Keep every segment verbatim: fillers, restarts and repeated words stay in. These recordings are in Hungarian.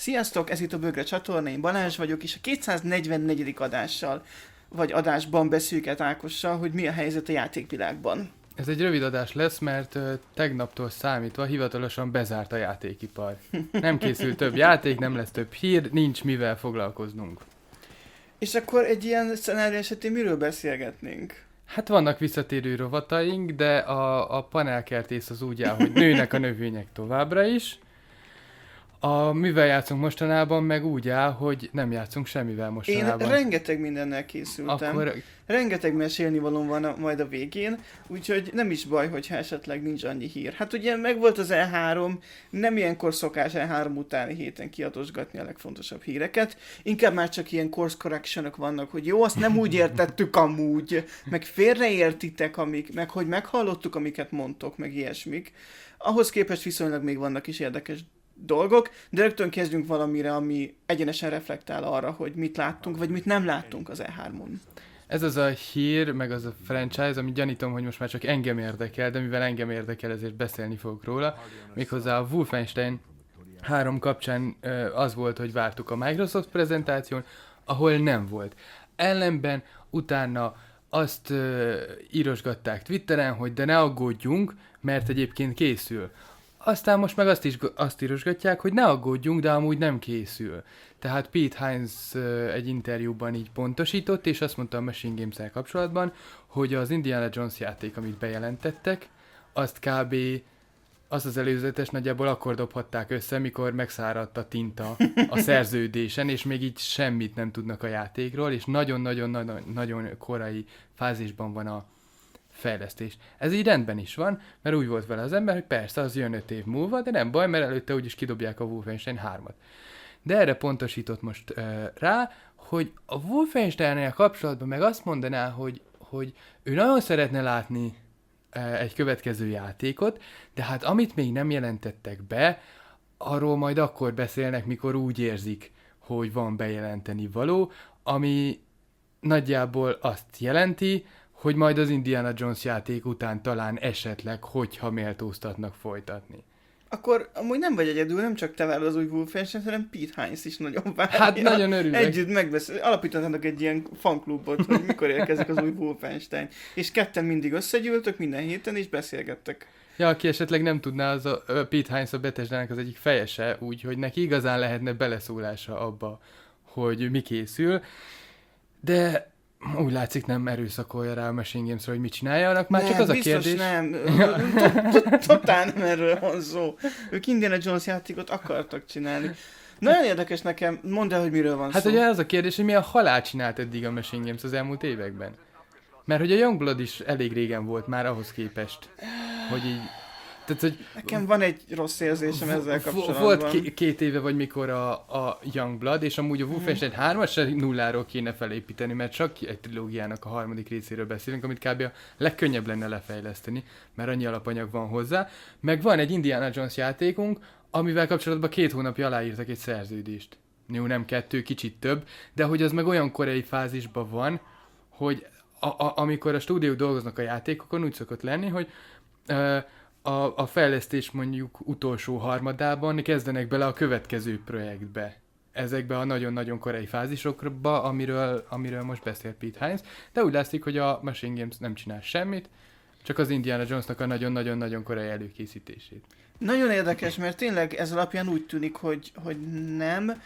Sziasztok, ez itt a Bögre csatorna, én Balázs vagyok, és a kétszáznegyvennegyedik adással, vagy adásban beszéljük Ákossal, hogy mi a helyzet a játékvilágban. Ez egy rövid adás lesz, mert uh, tegnaptól számítva hivatalosan bezárt a játékipar. Nem készül több játék, nem lesz több hír, nincs mivel foglalkoznunk. És akkor egy ilyen szenárió esetén miről beszélgetnénk? Hát vannak visszatérő rovataink, de a, a panelkertész az úgy áll, hogy nőnek a növények továbbra is. A mivel játszunk mostanában, meg úgy áll, hogy nem játszunk semmivel mostanában. Én rengeteg mindennel készültem. Akkor... Rengeteg mesélnivalóm van a, majd a végén, úgyhogy nem is baj, hogyha esetleg nincs annyi hír. Hát ugye megvolt az E három, nem ilyenkor szokás E három utáni héten kiadosgatni a legfontosabb híreket. Inkább már csak ilyen course correctionok vannak, hogy jó, azt nem úgy értettük amúgy, meg félreértitek, amik, meg hogy meghallottuk, amiket mondtok, meg ilyesmik. Ahhoz képest viszonylag még vannak is érdekes dolgok, de rögtön kezdjünk valamire, ami egyenesen reflektál arra, hogy mit láttunk, vagy mit nem láttunk az E hármon. Ez az a hír, meg az a franchise, ami gyanítom, hogy most már csak engem érdekel, de mivel engem érdekel, ezért beszélni fogok róla. Méghozzá a Wolfenstein három kapcsán az volt, hogy vártuk a Microsoft prezentáción, ahol nem volt. Ellenben utána azt uh, írosgatták Twitteren, hogy de ne aggódjunk, mert egyébként készül. Aztán most meg azt is azt írosgatják, hogy ne aggódjunk, de amúgy nem készül. Tehát Pete Hines uh, egy interjúban így pontosított, és azt mondta a Machine Games-el kapcsolatban, hogy az Indiana Jones játék, amit bejelentettek, azt kb. Azt az előzetes nagyjából akkor dobhatták össze, mikor megszáradt a tinta a szerződésen, és még így semmit nem tudnak a játékról, és nagyon-nagyon-nagyon korai fázisban van a fejlesztés. Ez így rendben is van, mert úgy volt vele az ember, hogy persze, az jön öt év múlva, de nem baj, mert előtte úgyis kidobják a Wolfenstein hármat. De erre pontosított most uh, rá, hogy a Wolfenstein-nel kapcsolatban meg azt mondaná, hogy, hogy ő nagyon szeretne látni uh, egy következő játékot, de hát amit még nem jelentettek be, arról majd akkor beszélnek, mikor úgy érzik, hogy van bejelenteni való, ami nagyjából azt jelenti, hogy majd az Indiana Jones játék után talán esetleg, hogyha méltóztatnak folytatni. Akkor amúgy nem vagy egyedül, nem csak te várod az új Wolfenstein, hanem Pete Hines is nagyon várja. Hát nagyon örülök. Együtt megbeszél, alapítanának egy ilyen fanklubot, hogy mikor érkezik az új Wolfenstein. És ketten mindig összegyűltök minden héten, és beszélgettek. Ja, aki esetleg nem tudná, az a, a Pete Hines a Bethesdának az egyik fejese, úgyhogy neki igazán lehetne beleszólása abba, hogy mi készül. De úgy látszik, nem erőszakolja rá a Machine Games-re, hogy mit csináljanak. Már nem, csak az a kérdés... nem. Totál nem erről van szó. Ők Indiana Jones játékot akartak csinálni. Nagyon érdekes nekem, mondd el, hogy miről van hát szó. Hát ugye az a kérdés, hogy mi a halál csinált eddig a Machine Games az elmúlt években. Mert hogy a Youngblood is elég régen volt már ahhoz képest, hogy így... Tehát, hogy nekem van egy rossz érzésem ezzel kapcsolatban. Volt k- két éve vagy mikor a, a Youngblood, és amúgy a Wolfenstein hármat se nulláról kéne felépíteni, mert csak egy trilógiának a harmadik részéről beszélünk, amit kb. A legkönnyebb lenne lefejleszteni, mert annyi alapanyag van hozzá. Meg van egy Indiana Jones játékunk, amivel kapcsolatban két hónapja aláírtak egy szerződést. Jó, nem kettő, kicsit több, de hogy az meg olyan korai fázisban van, hogy a, a, amikor a stúdiók dolgoznak a játékokon, úgy szokott lenni, hogy uh, A, a fejlesztés mondjuk utolsó harmadában kezdenek bele a következő projektbe. Ezekbe a nagyon-nagyon korai fázisokba, amiről, amiről most beszélt Pete Hines, de úgy látszik, hogy a Machine Games nem csinál semmit, csak az Indiana Jonesnak a nagyon-nagyon-nagyon korai előkészítését. Nagyon érdekes, mert tényleg ez alapján úgy tűnik, hogy, hogy nem,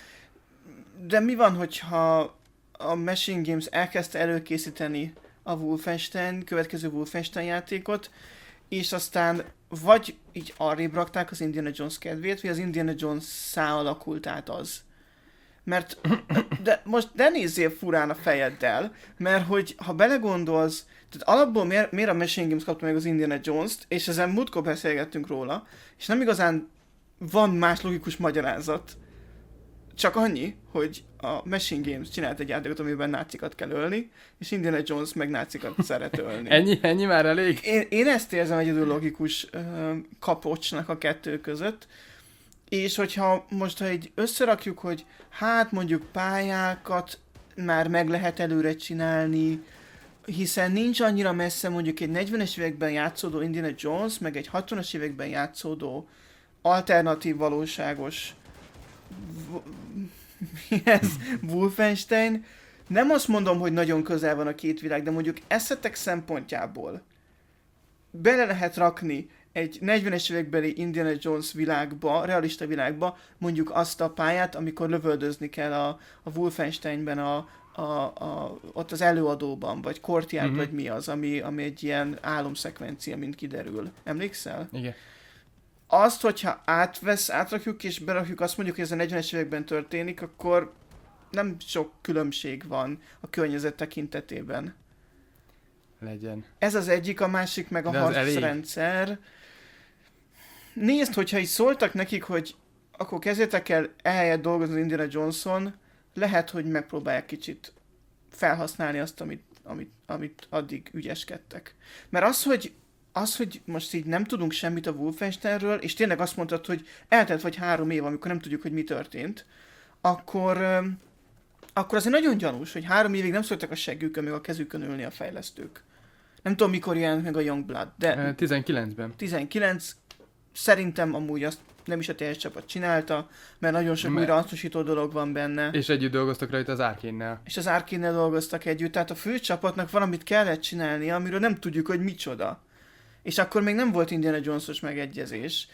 de mi van, hogyha a Machine Games elkezdte előkészíteni a Wolfenstein, következő Wolfenstein játékot, és aztán vagy így arrébb rakták az Indiana Jones kedvét, vagy az Indiana Jones-szá alakult át az. Mert, de most ne nézzél furán a fejeddel, mert hogy ha belegondolsz, tehát alapból miért, miért a Machine Games kapta meg az Indiana Jones-t, és ezen múltkor beszélgettünk róla, és nem igazán van más logikus magyarázat. Csak annyi, hogy a Machine Games csinált egy játékot, amiben nácikat kell ölni, és Indiana Jones meg nácikat szeret ölni. ennyi, ennyi már elég? Én, én ezt érzem egyedül logikus uh, kapocsnak a kettő között, és hogyha most, ha így összerakjuk, hogy hát mondjuk pályákat már meg lehet előre csinálni, hiszen nincs annyira messze mondjuk egy negyvenes években játszódó Indiana Jones, meg egy hatvanas években játszódó alternatív valóságos mi ez? Wolfenstein. Nem azt mondom, hogy nagyon közel van a két világ, de mondjuk eszetek szempontjából bele lehet rakni egy negyvenes évekbeli Indiana Jones világba, realista világba, mondjuk azt a pályát, amikor lövöldözni kell a, a Wolfensteinben a, a, a, ott az előadóban, vagy courtyard, mm-hmm. vagy mi az, ami, ami egy ilyen álomszekvencia, mint kiderül. Emlékszel? Igen. Azt, hogyha átvesz, átrakjuk és berakjuk, azt mondjuk, hogy ez a negyvenes években történik, akkor nem sok különbség van a környezet tekintetében. Legyen. Ez az egyik, a másik meg a harcrendszer. Nézd, hogyha így szóltak nekik, hogy akkor kezdjetek el ehelyett dolgozni Indiana Johnson, lehet, hogy megpróbálják kicsit felhasználni azt, amit, amit, amit addig ügyeskedtek. Mert az, hogy az, hogy most így nem tudunk semmit a Wolfensteinről, és tényleg azt mondtad, hogy eltelt vagy három év, amikor nem tudjuk, hogy mi történt, akkor, akkor azért nagyon gyanús, hogy három évig nem szóltak a seggükön, meg a kezükön ülni a fejlesztők. Nem tudom, mikor jelent meg a Youngblood, de... tizenkilencben. tizenkilenc. Szerintem amúgy azt nem is a teljes csapat csinálta, mert nagyon sok újra hasznosító dolog van benne. És együtt dolgoztak rajta az Arkane-nel. És az Arkane-nel dolgoztak együtt, tehát a főcsapatnak valamit kellett csinálni, amiről nem tudjuk, hogy micsoda. És akkor még nem volt Indiana Jones-os megegyezés.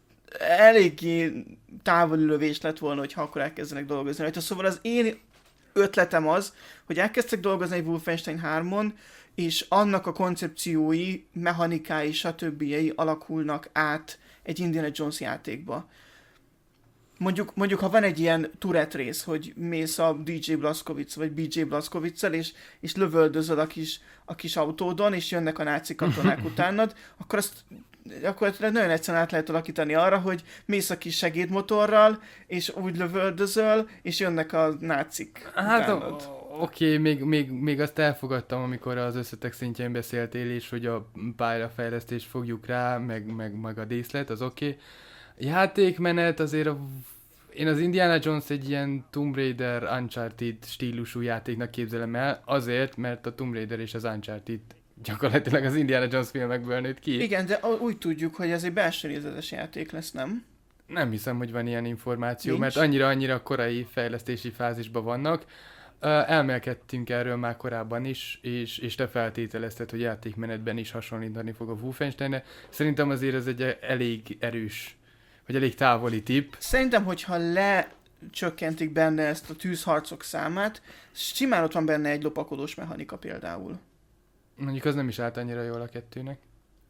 Eléggé távoli lövés lett volna, hogyha akkor elkezdenek dolgozni rajta. Szóval az én ötletem az, hogy elkezdtek dolgozni egy Wolfenstein hármon, és annak a koncepciói, mechanikái, stb. Alakulnak át egy Indiana Jones játékba. Mondjuk, mondjuk ha van egy ilyen Tourette rész, hogy mész a dé dzsé Blazkowicz, vagy bé dzsé Blazkowicccal, és, és lövöldözöd a kis, a kis autódon, és jönnek a náci katonák utánad, akkor azt akkor nagyon egyszerűen át lehet alakítani arra, hogy mész a kis segédmotorral, és úgy lövöldözöl, és jönnek a nácik hát utánad. Oké, okay, még, még, még azt elfogadtam, amikor az összetek szintjén beszéltél, és hogy a pályafejlesztést fogjuk rá, meg, meg, meg a díszlet, az oké. Okay. Játékmenet azért a, én az Indiana Jones egy ilyen Tomb Raider, Uncharted stílusú játéknak képzelem el, azért, mert a Tomb Raider és az Uncharted gyakorlatilag az Indiana Jones filmekből nőtt ki. Igen, de úgy tudjuk, hogy ez egy belső nézetes játék lesz, nem? Nem hiszem, hogy van ilyen információ, Nincs. mert annyira-annyira korai fejlesztési fázisban vannak. Elmélkedtünk erről már korábban is, és, és te feltételezted, hogy játékmenetben is hasonlítani fog a Wolfensteinre. Szerintem azért ez egy elég erős, vagy elég távoli tipp. Szerintem, hogyha lecsökkentik benne ezt a tűzharcok számát, simán ott van benne egy lopakodós mechanika például. Mondjuk az nem is állt annyira jól a kettőnek.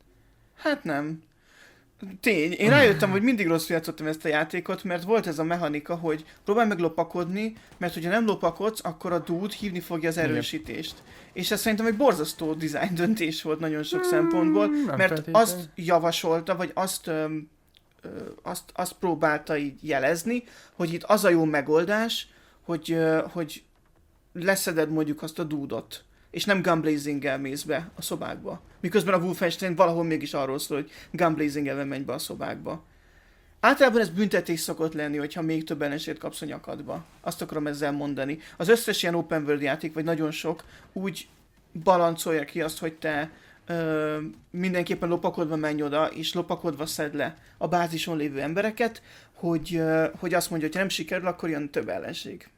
Hát nem. Tény. Én rájöttem, hogy mindig rosszul játszottam ezt a játékot, mert volt ez a mechanika, hogy próbálj meg lopakodni, mert hogyha nem lopakodsz, akkor a dude hívni fogja az erősítést. Igen. És ez szerintem egy borzasztó design döntés volt nagyon sok hmm, szempontból, mert feltétlen. Azt javasolta, vagy azt, ö, ö, azt, azt próbálta így jelezni, hogy itt az a jó megoldás, hogy, ö, hogy leszeded mondjuk azt a dúdot, és nem gunblazinggel mész be a szobákba. Miközben a Wolfenstein valahol mégis arról szól, hogy gunblazinggel menj be a szobákba. Általában ez büntetés szokott lenni, hogyha még több ellenséget kapsz a nyakadba. Azt akarom ezzel mondani. Az összes ilyen open world játék, vagy nagyon sok, úgy balancolja ki azt, hogy te ö, mindenképpen lopakodva menj oda, és lopakodva szedd le a bázison lévő embereket, hogy, ö, hogy azt mondja, hogy ha nem sikerül, akkor jön több ellenség.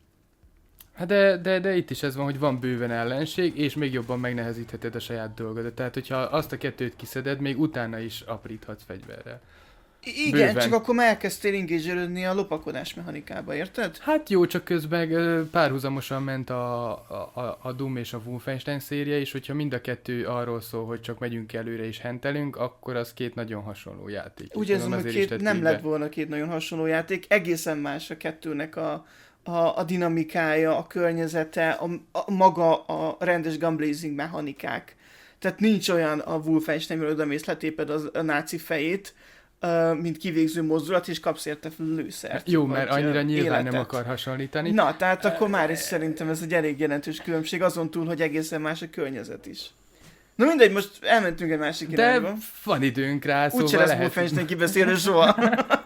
Hát de, de, de itt is ez van, hogy van bőven ellenség, és még jobban megnehezítheted a saját dolgodat. Tehát, hogyha azt a kettőt kiszeded, még utána is apríthatsz fegyverrel. Igen, bőven. Csak akkor már elkezdtél engage-ölődni a lopakodás mechanikába, érted? Hát jó, csak közben párhuzamosan ment a, a, a Doom és a Wolfenstein széria, és hogyha mind a kettő arról szól, hogy csak megyünk előre és hentelünk, akkor az két nagyon hasonló játék. Úgy érzem, hogy két, nem lett volna két nagyon hasonló játék, egészen más a kettőnek a A, a dinamikája, a környezete, a, a maga a rendes gunblazing mechanikák. Tehát nincs olyan a Wolfensteinről odamész, letéped az, a náci fejét, uh, mint kivégző mozdulat, és kapsz érte lőszert. Jó, mert annyira nyilván életet. Nem akar hasonlítani. Na, tehát akkor már is szerintem ez egy elég jelentős különbség, azon túl, hogy egészen más a környezet is. Na mindegy, most elmentünk egy másik irányba. De van időnk rá, szóval úgyse lesz Wolfenstein kibeszélő soha.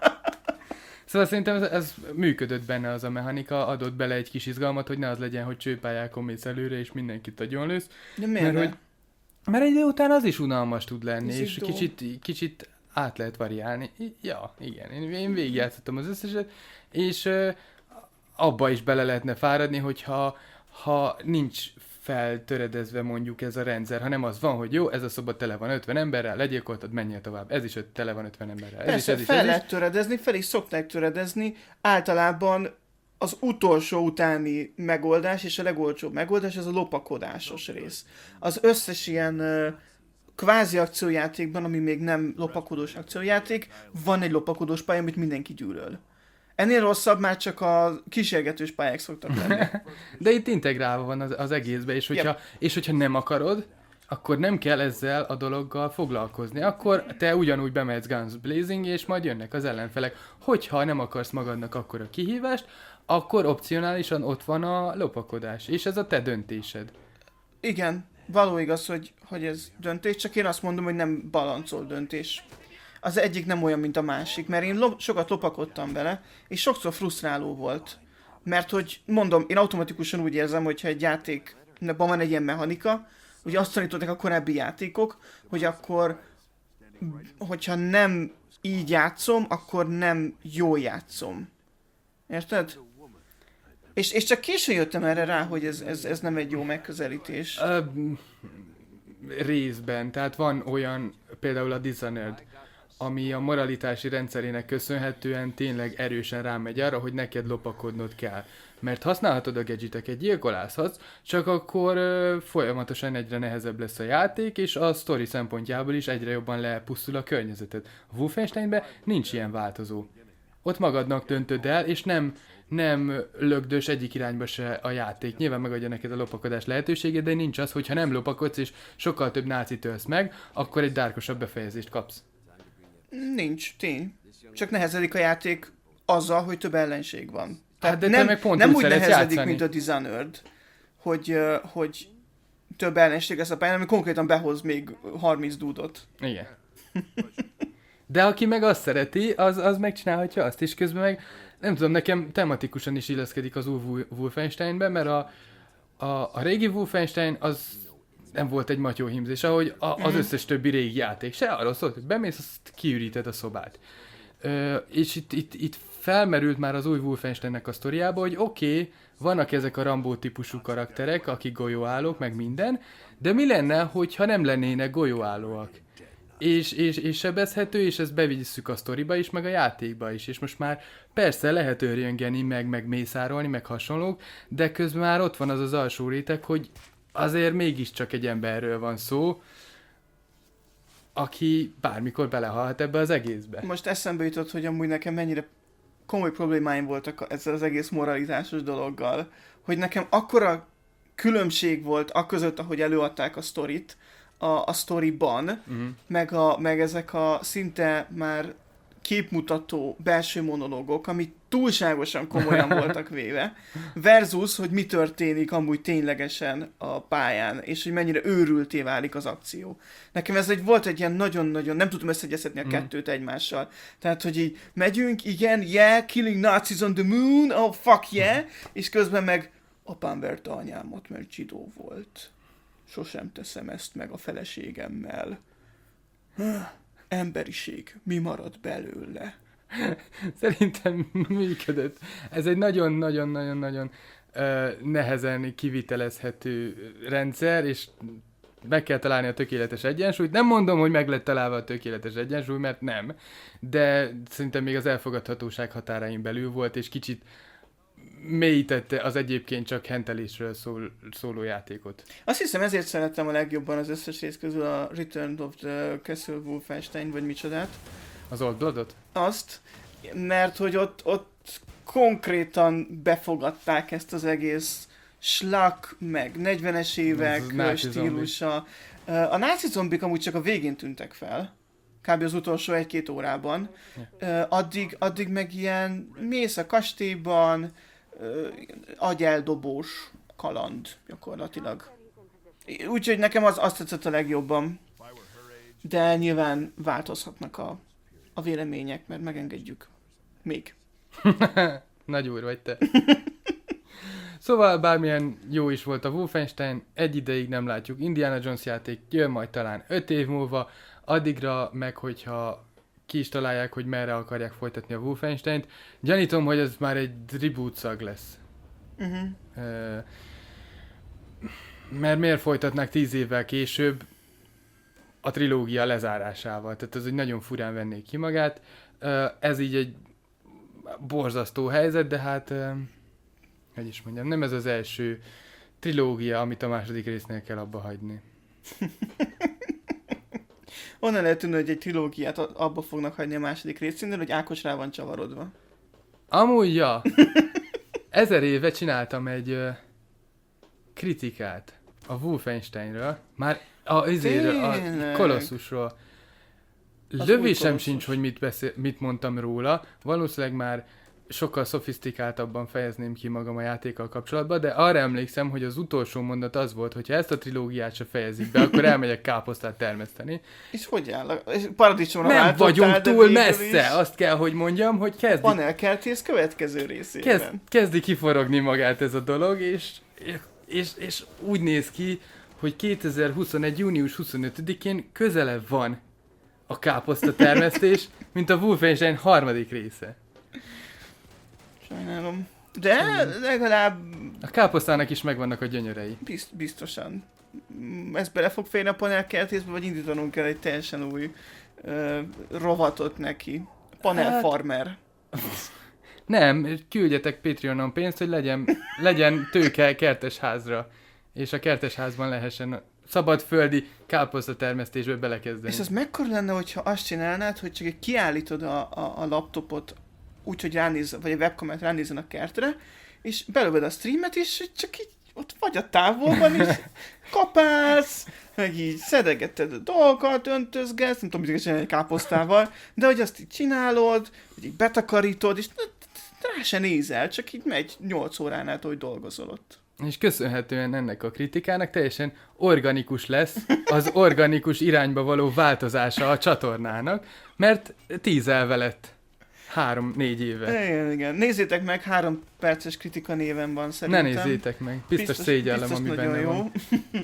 Szóval szerintem ez, ez működött benne az a mechanika, adott bele egy kis izgalmat, hogy ne az legyen, hogy csőpályákon mész előre, és mindenkit agyon lősz. De miért mert, hogy, mert egy idő után az is unalmas tud lenni, ez és kicsit, kicsit át lehet variálni. I- ja, igen, én, én végigjátszottam az összeset, és ö, abba is bele lehetne fáradni, hogyha ha nincs feltöredezve mondjuk ez a rendszer, hanem az van, hogy jó, ez a szoba tele van ötven emberrel, legyilkoltad, menjél tovább. Ez is öt, tele van ötven emberrel. Ez Persze, is, ez fel is, ez lehet is. töredezni, fel is szokták töredezni. Általában az utolsó utáni megoldás, és a legolcsóbb megoldás, az a lopakodásos rész. Az összes ilyen uh, kvázi akciójátékban, ami még nem lopakodós akciójáték, van egy lopakodós pálya, amit mindenki gyűlöl. Ennél rosszabb már csak a kísérgetős pályák szoktak lenni. De itt integrálva van az, az egészbe, és hogyha, Yep. és hogyha nem akarod, akkor nem kell ezzel a dologgal foglalkozni. Akkor te ugyanúgy bemehetsz Guns Blazing, és majd jönnek az ellenfelek. Hogyha nem akarsz magadnak akkor a kihívást, akkor opcionálisan ott van a lopakodás, és ez a te döntésed. Igen, való igaz, hogy, hogy ez döntés, csak én azt mondom, hogy nem balancol döntés. Az egyik nem olyan, mint a másik, mert én lo- sokat lopakodtam vele, és sokszor frusztráló volt. Mert hogy, mondom, én automatikusan úgy érzem, hogyha egy játékban van egy ilyen mechanika, ugye azt tanították a korábbi játékok, hogy akkor, hogyha nem így játszom, akkor nem jól játszom. Érted? És, és csak későn jöttem erre rá, hogy ez, ez, ez nem egy jó megközelítés. Ö, részben, tehát van olyan, például a Dishonored, ami a moralitási rendszerének köszönhetően tényleg erősen rámegy arra, hogy neked lopakodnod kell. Mert használhatod a gadgeteket, gyilkolázhatsz, csak akkor ö, folyamatosan egyre nehezebb lesz a játék, és a sztori szempontjából is egyre jobban lepusztul a környezeted. A Wolfensteinben nincs ilyen változó. Ott magadnak döntöd el, és nem, nem lögdös egyik irányba se a játék. Nyilván megadja neked a lopakodás lehetőségét, de nincs az, hogyha nem lopakodsz, és sokkal több nácit ölsz meg, akkor egy dárkosabb befejezést kapsz. Nincs, tény. Csak nehezedik a játék azzal, hogy több ellenség van. Tehát Hát de te nem, meg pont nem úgy úgy szeretsz nehezedik, játszani. mint a Dishonored, hogy, ö, hogy több ellenség lesz a pályán, ami konkrétan behoz még harminc dúdot. Igen. De aki meg azt szereti, az, az megcsinálhatja azt is, közben meg nem tudom, nekem tematikusan is illeszkedik az új Wolfensteinbe, mert a, a, a régi Wolfenstein az nem volt egy matyó hímzés, ahogy a, az összes többi régi játék. Se arról szólt, hogy bemész, azt kiüríted a szobát. Ö, és itt, itt, itt felmerült már az új Wolfensteinnek a sztoriába, hogy oké, okay, vannak ezek a Rambo típusú karakterek, akik golyóállók, meg minden, de mi lenne, hogyha nem lennének golyóállóak? És, és, és sebezhető, és ezt bevisszük a sztoriba is, meg a játékba is, és most már persze lehet őrjöngeni, meg, meg mészárolni, meg hasonlók, de közben már ott van az az alsó réteg, hogy azért mégiscsak egy emberről van szó, aki bármikor belehalhat ebbe az egészbe. Most eszembe jutott, hogy amúgy nekem mennyire komoly problémáim voltak ezzel az egész moralitásos dologgal, hogy nekem akkora különbség volt aközött, ahogy előadták a sztorit, a, a sztoriban, uh-huh. meg, a, meg ezek a szinte már képmutató belső monológok, ami túlságosan komolyan voltak véve, versus, hogy mi történik amúgy ténylegesen a pályán, és hogy mennyire őrülté válik az akció. Nekem ez egy, volt egy ilyen nagyon-nagyon, nem tudtam összegyeztetni a mm. kettőt egymással. Tehát, hogy így megyünk, igen, yeah, killing Nazis on the moon, oh fuck yeah, és közben meg apám verte anyámat, mert zsidó volt. Sosem teszem ezt meg a feleségemmel. Emberiség, mi marad belőle? Szerintem működött. Ez egy nagyon-nagyon-nagyon-nagyon uh, nehezen kivitelezhető rendszer, és meg kell találni a tökéletes egyensúlyt. Nem mondom, hogy meg lett találva a tökéletes egyensúly, mert nem, de szerintem még az elfogadhatóság határain belül volt, és kicsit mélyítette az egyébként csak hentelésről szól, szóló játékot. Azt hiszem, ezért szerettem a legjobban az összes rész közül a Return of the Castle Wolfenstein, vagy micsodát. Az Old Bloodot? Azt, mert hogy ott, ott konkrétan befogadták ezt az egész slak, meg negyvenes évek stílusa. A náci zombik amúgy csak a végén tűntek fel. Kb. Az utolsó egy-két órában. Ja. Addig, addig meg ilyen mész a kastélyban, agyeldobós kaland gyakorlatilag. Úgyhogy nekem az azt tetszett a legjobban. De nyilván változhatnak a, a vélemények, mert megengedjük. Még. Nagy úr vagy te. Szóval bármilyen jó is volt a Wolfenstein, egy ideig nem látjuk Indiana Jones játék, jön majd talán öt év múlva, addigra meg hogyha ki is találják, hogy merre akarják folytatni a Wolfensteint. Gyanítom, hogy ez már egy reboot szag lesz. Uh-huh. Uh, mert miért folytatnák tíz évvel később a trilógia lezárásával? Tehát ez egy nagyon furán vennék ki magát. Uh, ez így egy borzasztó helyzet, de hát uh, hogy is mondjam, nem ez az első trilógia, amit a második résznél kell abba hagyni. Onnan lehet tudni, hogy egy trilógiát abba fognak hagyni a második részénél, hogy Ákos rá van csavarodva. Amúgy, ja. Ezer éve csináltam egy uh, kritikát a Wolfensteinről, már a, izéről, a Kolosszusról. Lövésem sincs, hogy mit, beszél, mit mondtam róla. Valószínűleg már sokkal szofisztikáltabban fejezném ki magam a játékkal kapcsolatban, de arra emlékszem, hogy az utolsó mondat az volt, hogy ha ezt a trilógiát se fejezik be, akkor elmegyek káposztát termeszteni. És hogy áll? Paradicsomra nem vagyunk túl messze, is. Azt kell, hogy mondjam, hogy kezdi... Panelkertész következő részében. Kezd, kezdi kiforogni magát ez a dolog, és, és, és úgy néz ki, hogy kétezer-huszonegy. június huszonötödikén közelebb van a káposzta termesztés, mint a Wolfenstein harmadik része. Sajnálom. De legalább... A káposztának is megvannak a gyönyörei. Bizt, biztosan. Ez bele fog férni a panelkertészbe, vagy indítanunk kell egy teljesen új uh, rovatot neki. Panel hát... farmer. Nem, küldjetek Patreonon pénzt, hogy legyen, legyen tőke kertesházra. És a kertesházban lehessen szabadföldi káposztatermesztésbe belekezdeni. És az mekkora lenne, hogyha azt csinálnád, hogy csak kiállítod a, a, a laptopot úgy, hogy ránéz, vagy a webkamerát ránézzen a kertre, és belöved a streamet, és csak így ott vagy a távolban, és kapálsz, meg így szedegeted a dolgokat, öntözgetsz, nem tudom, mit csinálni egy káposztával, de hogy azt így csinálod, hogy így betakarítod, és rá se nézel, csak így megy nyolc órán át, hogy dolgozol ott. És köszönhetően ennek a kritikának teljesen organikus lesz az organikus irányba való változása a csatornának, mert tízelve lett három-négy éve. Igen, igen. Nézzétek meg, három perces kritika néven van szerintem. Ne nézzétek meg, biztos, biztos szégyellem, ami benne jó. Van.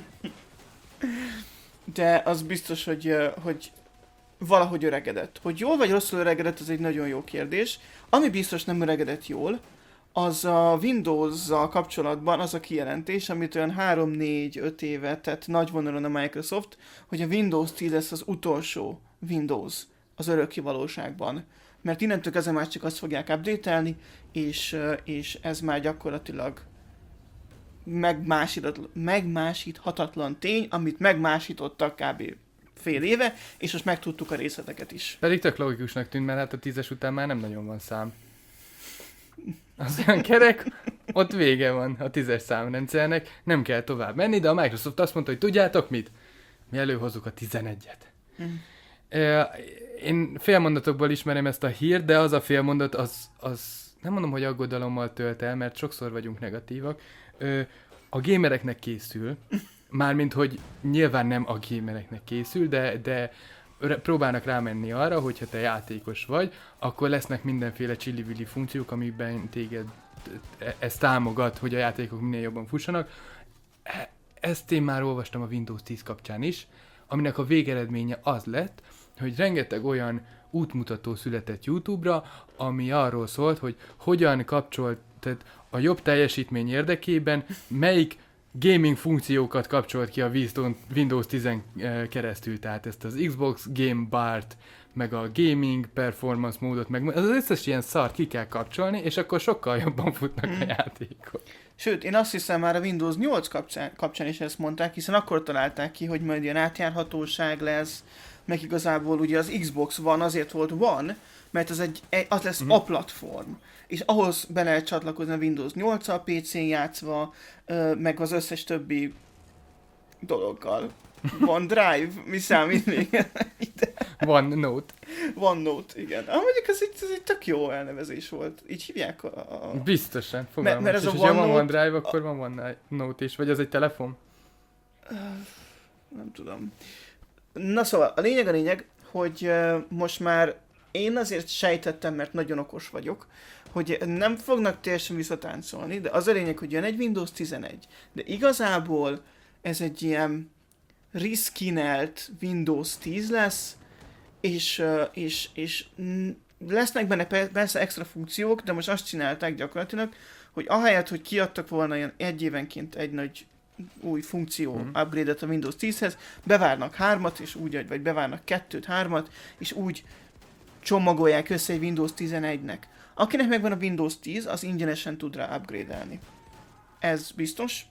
De az biztos, hogy, hogy valahogy öregedett. Hogy jól vagy rosszul öregedett, az egy nagyon jó kérdés. Ami biztos nem öregedett jól, az a Windows-zal kapcsolatban az a kijelentés, amit olyan három-négy-öt éve tett nagy vonalon a Microsoft, hogy a Windows tíz lesz az utolsó Windows az örökké valóságban. Mert innentől kezdve már csak azt fogják update-elni, és, és ez már gyakorlatilag megmásíthatatlan tény, amit megmásítottak kb. Fél éve, és most megtudtuk a részleteket is. Pedig tök logikusnak tűnt, mert hát a tízes után már nem nagyon van szám. Az olyan kerek, ott vége van a tízes számrendszernek, nem kell tovább menni, de a Microsoft azt mondta, hogy tudjátok mit? Mi előhozzuk a tizenegyet. Mm. Én félmondatokból ismerem ezt a hírt, de az a félmondat, az, az nem mondom, hogy aggodalommal tölt el, mert sokszor vagyunk negatívak. A gamereknek készül, mármint, hogy nyilván nem a gamereknek készül, de, de próbálnak rámenni arra, hogyha te játékos vagy, akkor lesznek mindenféle csillivilli funkciók, amiben téged ez támogat, hogy a játékok minél jobban fussanak. Ezt én már olvastam a Windows tíz kapcsán is, aminek a végeredménye az lett, hogy rengeteg olyan útmutató született YouTube-ra, ami arról szólt, hogy hogyan kapcsolt, tehát a jobb teljesítmény érdekében melyik gaming funkciókat kapcsolt ki a Windows tízen keresztül, tehát ezt az Xbox Game Bar-t, meg a Gaming Performance módot, meg az összes ilyen szart ki kell kapcsolni, és akkor sokkal jobban futnak mm. a játékok. Sőt, én azt hiszem már a Windows nyolc kapcsán, kapcsán is ezt mondták, hiszen akkor találták ki, hogy majd ilyen átjárhatóság lesz, meg igazából ugye az Xbox One azért volt One, mert az, egy, az lesz mm. a platform. És ahhoz be lehet csatlakozni a Windows nyolccal, pé cén játszva, meg az összes többi dologgal. Van Drive, mi számít még ide? One Note. One Note, igen. Ah, mondjuk ez egy, ez egy tök jó elnevezés volt. Így hívják a... a... Biztosan, fogalmas. Mert ez és a ha van Note... One Drive, akkor van One Note is. Vagy ez egy telefon? Nem tudom. Na szóval, a lényeg a lényeg, hogy uh, most már én azért sejtettem, mert nagyon okos vagyok, hogy nem fognak teljesen visszatáncolni, de az a lényeg, hogy jön egy Windows tizenegy. De igazából ez egy ilyen reskinelt Windows tíz lesz, és, és, és lesznek benne persze extra funkciók, de most azt csinálták gyakorlatilag, hogy ahelyett, hogy kiadtak volna ilyen egy évenként egy nagy új funkció mm. upgrade-et a Windows tízhez, bevárnak hármat, és úgy, vagy bevárnak kettőt, hármat, és úgy csomagolják össze egy Windows tizenegynek. Akinek megvan a Windows tíz, az ingyenesen tud rá upgrade-elni. Ez biztos.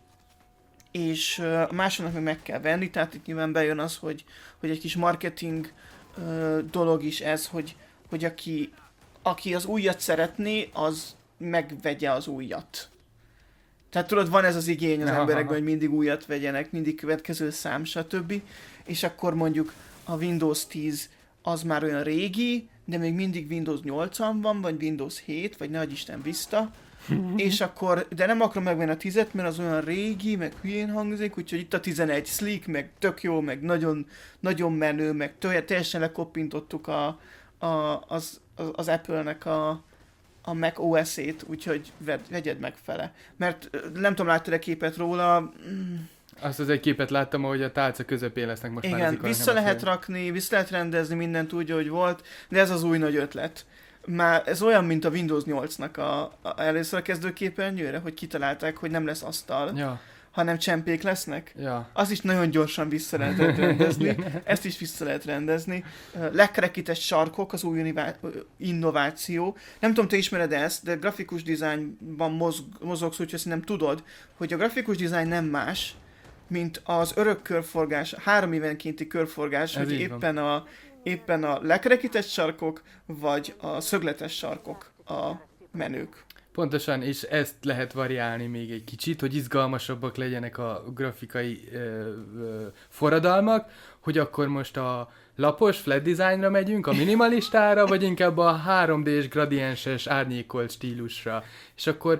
És a másodnak meg meg kell venni, tehát itt nyilván bejön az, hogy, hogy egy kis marketing uh, dolog is ez, hogy, hogy aki, aki az újat szeretné, az megvegye az újat. Tehát tudod, van ez az igény az aha, emberekben, aha. hogy mindig újat vegyenek, mindig következő szám, stb. És akkor mondjuk a Windows tíz az már olyan régi, de még mindig Windows nyolcvan van, vagy Windows hét, vagy nehogy Isten Vista, és akkor, de nem akarom megvenni a tízet, mert az olyan régi, meg hülyén hangzik, úgyhogy itt a tizenegy sleek, meg tök jó, meg nagyon, nagyon menő, meg teljesen lekoppintottuk a, a, az, az Apple-nek a, a Mac o es-ét, úgyhogy vegyed meg fele. Mert nem tudom, láttad-e képet róla? Azt az egy képet láttam, ahogy a tálca közepén lesznek most igen, már ezek. Igen, vissza lehet rakni, vissza lehet rendezni, mindent úgy, ahogy volt, de ez az új nagy ötlet. Már ez olyan, mint a Windows nyolcnak a, a először a kezdőképernyőre, hogy kitalálták, hogy nem lesz asztal, ja. hanem csempék lesznek. Ja. Az is nagyon gyorsan vissza lehet rendezni, ezt is vissza lehet rendezni. Lekerekített sarkok, az új innováció. Nem tudom, te ismered ezt, de grafikus dizájnban mozg, mozogsz, úgyhogy ezt nem tudod, hogy a grafikus dizájn nem más, mint az örök körforgás, három évenkénti körforgás, ez hogy éppen a, éppen a lekerekített sarkok, vagy a szögletes sarkok a menők. Pontosan, és ezt lehet variálni még egy kicsit, hogy izgalmasabbak legyenek a grafikai ö, ö, forradalmak, hogy akkor most a lapos flat designra megyünk, a minimalistára, vagy inkább a három dés gradienses árnyékolt stílusra. És akkor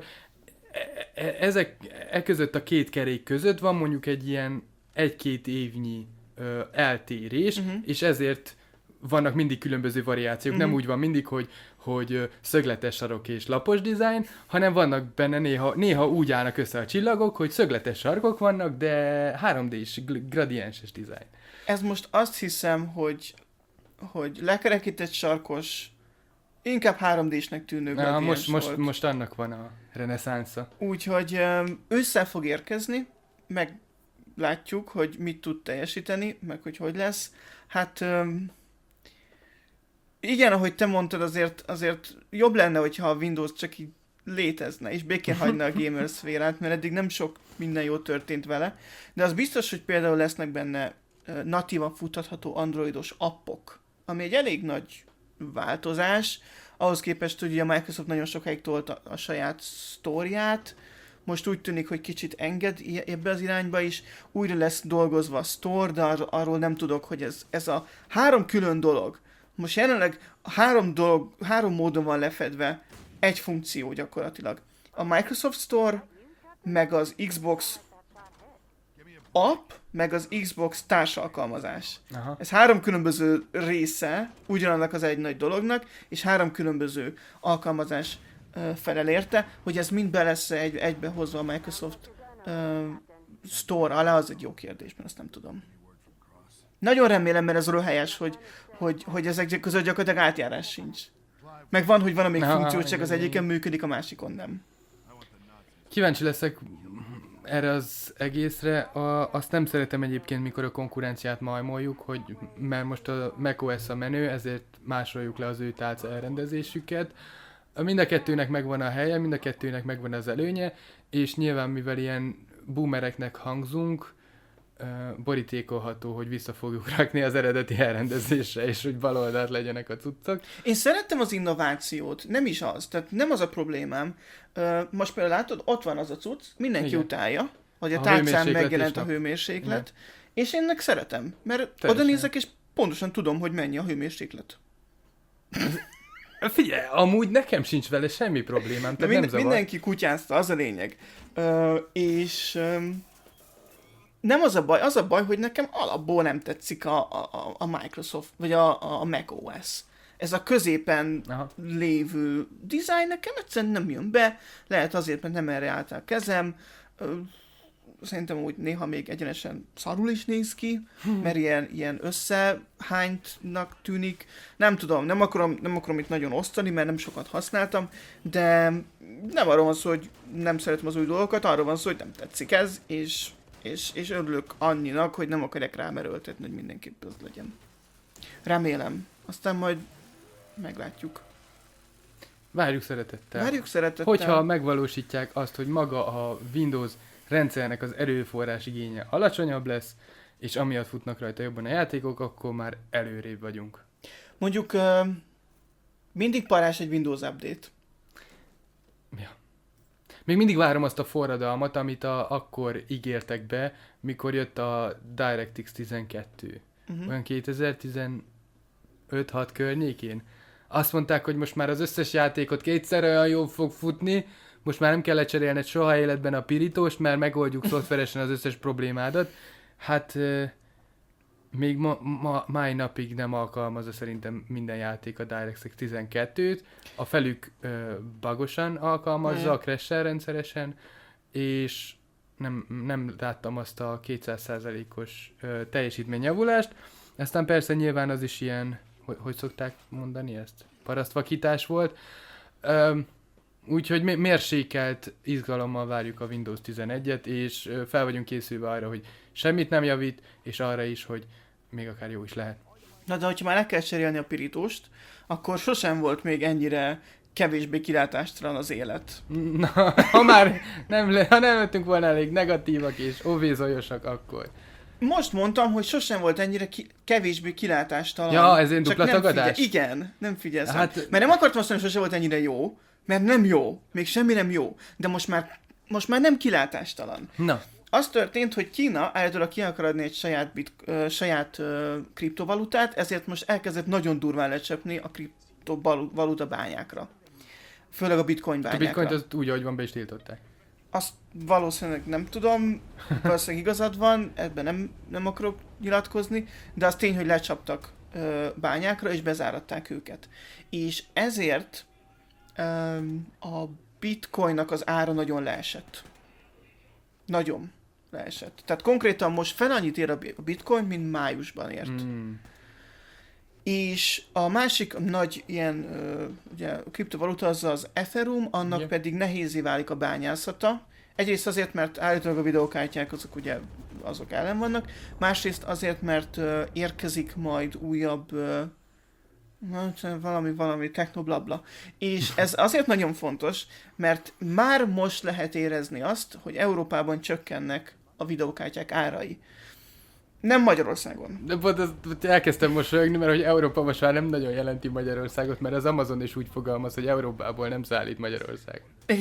ezek, e között a két kerék között van mondjuk egy ilyen egy-két évnyi ö, eltérés, uh-huh. és ezért vannak mindig különböző variációk. Uh-huh. Nem úgy van mindig, hogy, hogy szögletes sarok és lapos dizájn, hanem vannak benne néha, néha úgy állnak össze a csillagok, hogy szögletes sarkok vannak, de három dés gradienses dizájn. Ez most azt hiszem, hogy, hogy lekerekített sarkos, inkább három désnek tűnő gradiens most, most, volt. most annak van a reneszánsza. Úgyhogy ősszel fog érkezni, meg látjuk, hogy mit tud teljesíteni, meg hogy hogy lesz. Hát igen, ahogy te mondtad, azért, azért jobb lenne, hogyha a Windows csak így létezne, és békén hagyna a gamer szférát, mert eddig nem sok minden jó történt vele. De az biztos, hogy például lesznek benne natívan futtatható androidos appok, ami egy elég nagy változás, ahhoz képest, hogy a Microsoft nagyon sokáig tolta a saját sztóriát, most úgy tűnik, hogy kicsit enged ebbe az irányba is, újra lesz dolgozva a store, de ar- arról nem tudok, hogy ez, ez a három külön dolog. Most jelenleg három dolog, három módon van lefedve egy funkció gyakorlatilag. A Microsoft Store, meg az Xbox app, meg az Xbox társalkalmazás. Aha. Ez három különböző része ugyanannak az egy nagy dolognak, és három különböző alkalmazás uh, felel érte, hogy ez mind be lesz egy, egybehozva a Microsoft uh, Store alá, az egy jó kérdés, mert azt nem tudom. Nagyon remélem, mert ez röhelyes, hogy, hogy, hogy ezek között gyakorlatilag átjárás sincs. Meg van, hogy van amíg funkció, csak az egyiken működik, a másikon nem. Kíváncsi leszek erre az egészre. A, azt nem szeretem egyébként, mikor a konkurenciát majmoljuk, hogy mert most a macOS a menő, ezért másoljuk le az ő tálca elrendezésüket. Mind a kettőnek megvan a helye, mind a kettőnek megvan az előnye, és nyilván mivel ilyen boomereknek hangzunk, borítékolható, hogy vissza fogjuk rakni az eredeti elrendezésre, és hogy baloldalt legyenek a cuccok. Én szerettem az innovációt, nem is az, tehát nem az a problémám. Most például látod, ott van az a cucc, mindenki igen. utálja, hogy a, a tárcán megjelent a hőmérséklet, igen. és én meg szeretem, mert teljesen. Oda nézek, és pontosan tudom, hogy mennyi a hőmérséklet. Figyelj, amúgy nekem sincs vele semmi problémám, tehát mind, nem mindenki kutyázta, az a lényeg. Uh, és... Um, Nem az a baj, az a baj, hogy nekem alapból nem tetszik a, a, a Microsoft, vagy a, a macOS. Ez a középen aha. lévő design nekem egyszerűen nem jön be, lehet azért, mert nem erre állt a kezem. szerintem úgy néha még egyenesen szarul is néz ki, mert ilyen, ilyen összehánytnak tűnik. Nem tudom, nem akarom, nem akarom itt nagyon osztani, mert nem sokat használtam, de nem arról van szó, hogy nem szeretem az új dolgokat, arról van szó, hogy nem tetszik ez, és, és, és örülök annyinak, hogy nem akarják rám erőltetni, hogy mindenképp az legyen. Remélem. Aztán majd meglátjuk. Várjuk szeretettel. Várjuk szeretettel. Hogyha megvalósítják azt, hogy maga a Windows rendszernek az erőforrás igénye alacsonyabb lesz, és amiatt futnak rajta jobban a játékok, akkor már előrébb vagyunk. Mondjuk uh, mindig parás egy Windows Update. Ja. Még mindig várom azt a forradalmat, amit a, akkor ígértek be, mikor jött a DirectX tizenkettő. Uh-huh. Olyan kétezer-tizenöt-hat környékén. Azt mondták, hogy most már az összes játékot kétszer olyan jól fog futni, most már nem kell lecserélned soha életben a pirítóst, mert megoldjuk szoftveresen az összes problémádat. Hát euh, még ma, ma, mai napig nem alkalmazza szerintem minden játék a DirectX tizenkettőt. A felük euh, bugosan alkalmazza, a crash-sel rendszeresen, és nem, nem láttam azt a kétszáz százalékos euh, teljesítményjavulást. Aztán persze nyilván az is ilyen, hogy, hogy szokták mondani ezt? Parasztvakítás volt. Um, Úgyhogy mérsékelt izgalommal várjuk a Windows tizenegyet, és fel vagyunk készülve arra, hogy semmit nem javít, és arra is, hogy még akár jó is lehet. Na de hogyha már le kell cserélni a pirítóst, akkor sosem volt még ennyire kevésbé kilátástalan az élet. Na, ha már nem, le, ha nem lettünk volna elég negatívak és óvézolyosak, akkor... Most mondtam, hogy sosem volt ennyire ki, kevésbé kilátástalan. Ja, ez én Csak dupla nem tagadás? Figyel, igen, nem figyelsz. Hát... Mert nem akartam azt mondani, hogy sosem volt ennyire jó, mert nem jó. Még semmi nem jó. De most már, most már nem kilátástalan. Na. Az történt, hogy Kína állítólag ki akar adni egy saját, bit, uh, saját uh, kriptovalutát, ezért most elkezdett nagyon durván lecsapni a kriptovaluta bányákra. Főleg a bitcoin bányákra. A bitcoint az úgy, ahogy van, be is tiltották. Azt valószínűleg nem tudom, valószínűleg igazad van, ebben nem, nem akarok nyilatkozni, de az tény, hogy lecsaptak uh, bányákra, és bezáratták őket. És ezért um, a bitcoinnak az ára nagyon leesett. Nagyon leesett. Tehát konkrétan most fel annyit ér a bitcoin, mint májusban ért. Mm. És a másik nagy ilyen uh, ugye, kriptovaluta az az Ethereum, annak yeah. pedig nehézé válik a bányászata. Egyrészt azért, mert állítólag a videókártyák azok ugye azok ellen vannak, másrészt azért, mert uh, érkezik majd újabb uh, valami, valami technoblabla. És ez azért nagyon fontos, mert már most lehet érezni azt, hogy Európában csökkennek a videókártyák árai. Nem Magyarországon. De pont ezt elkezdtem mosolyogni, mert hogy Európa most már nem nagyon jelenti Magyarországot, mert az Amazon is úgy fogalmaz, hogy Európából nem szállít Magyarország.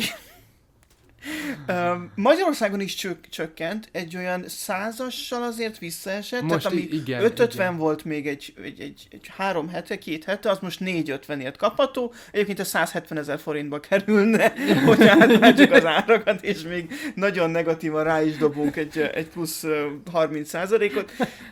Uh, Magyarországon is csök, csökkent, egy olyan százassal azért visszaesett, most tehát ami igen, ötszázötven igen. volt még egy, egy, egy, egy három hete, két hete, az most négyszázötvenért kapható, egyébként a száz hetven ezer forintba kerülne, hogy átlátjuk az árakat, és még nagyon negatívan rá is dobunk egy, egy plusz harminc százalékot.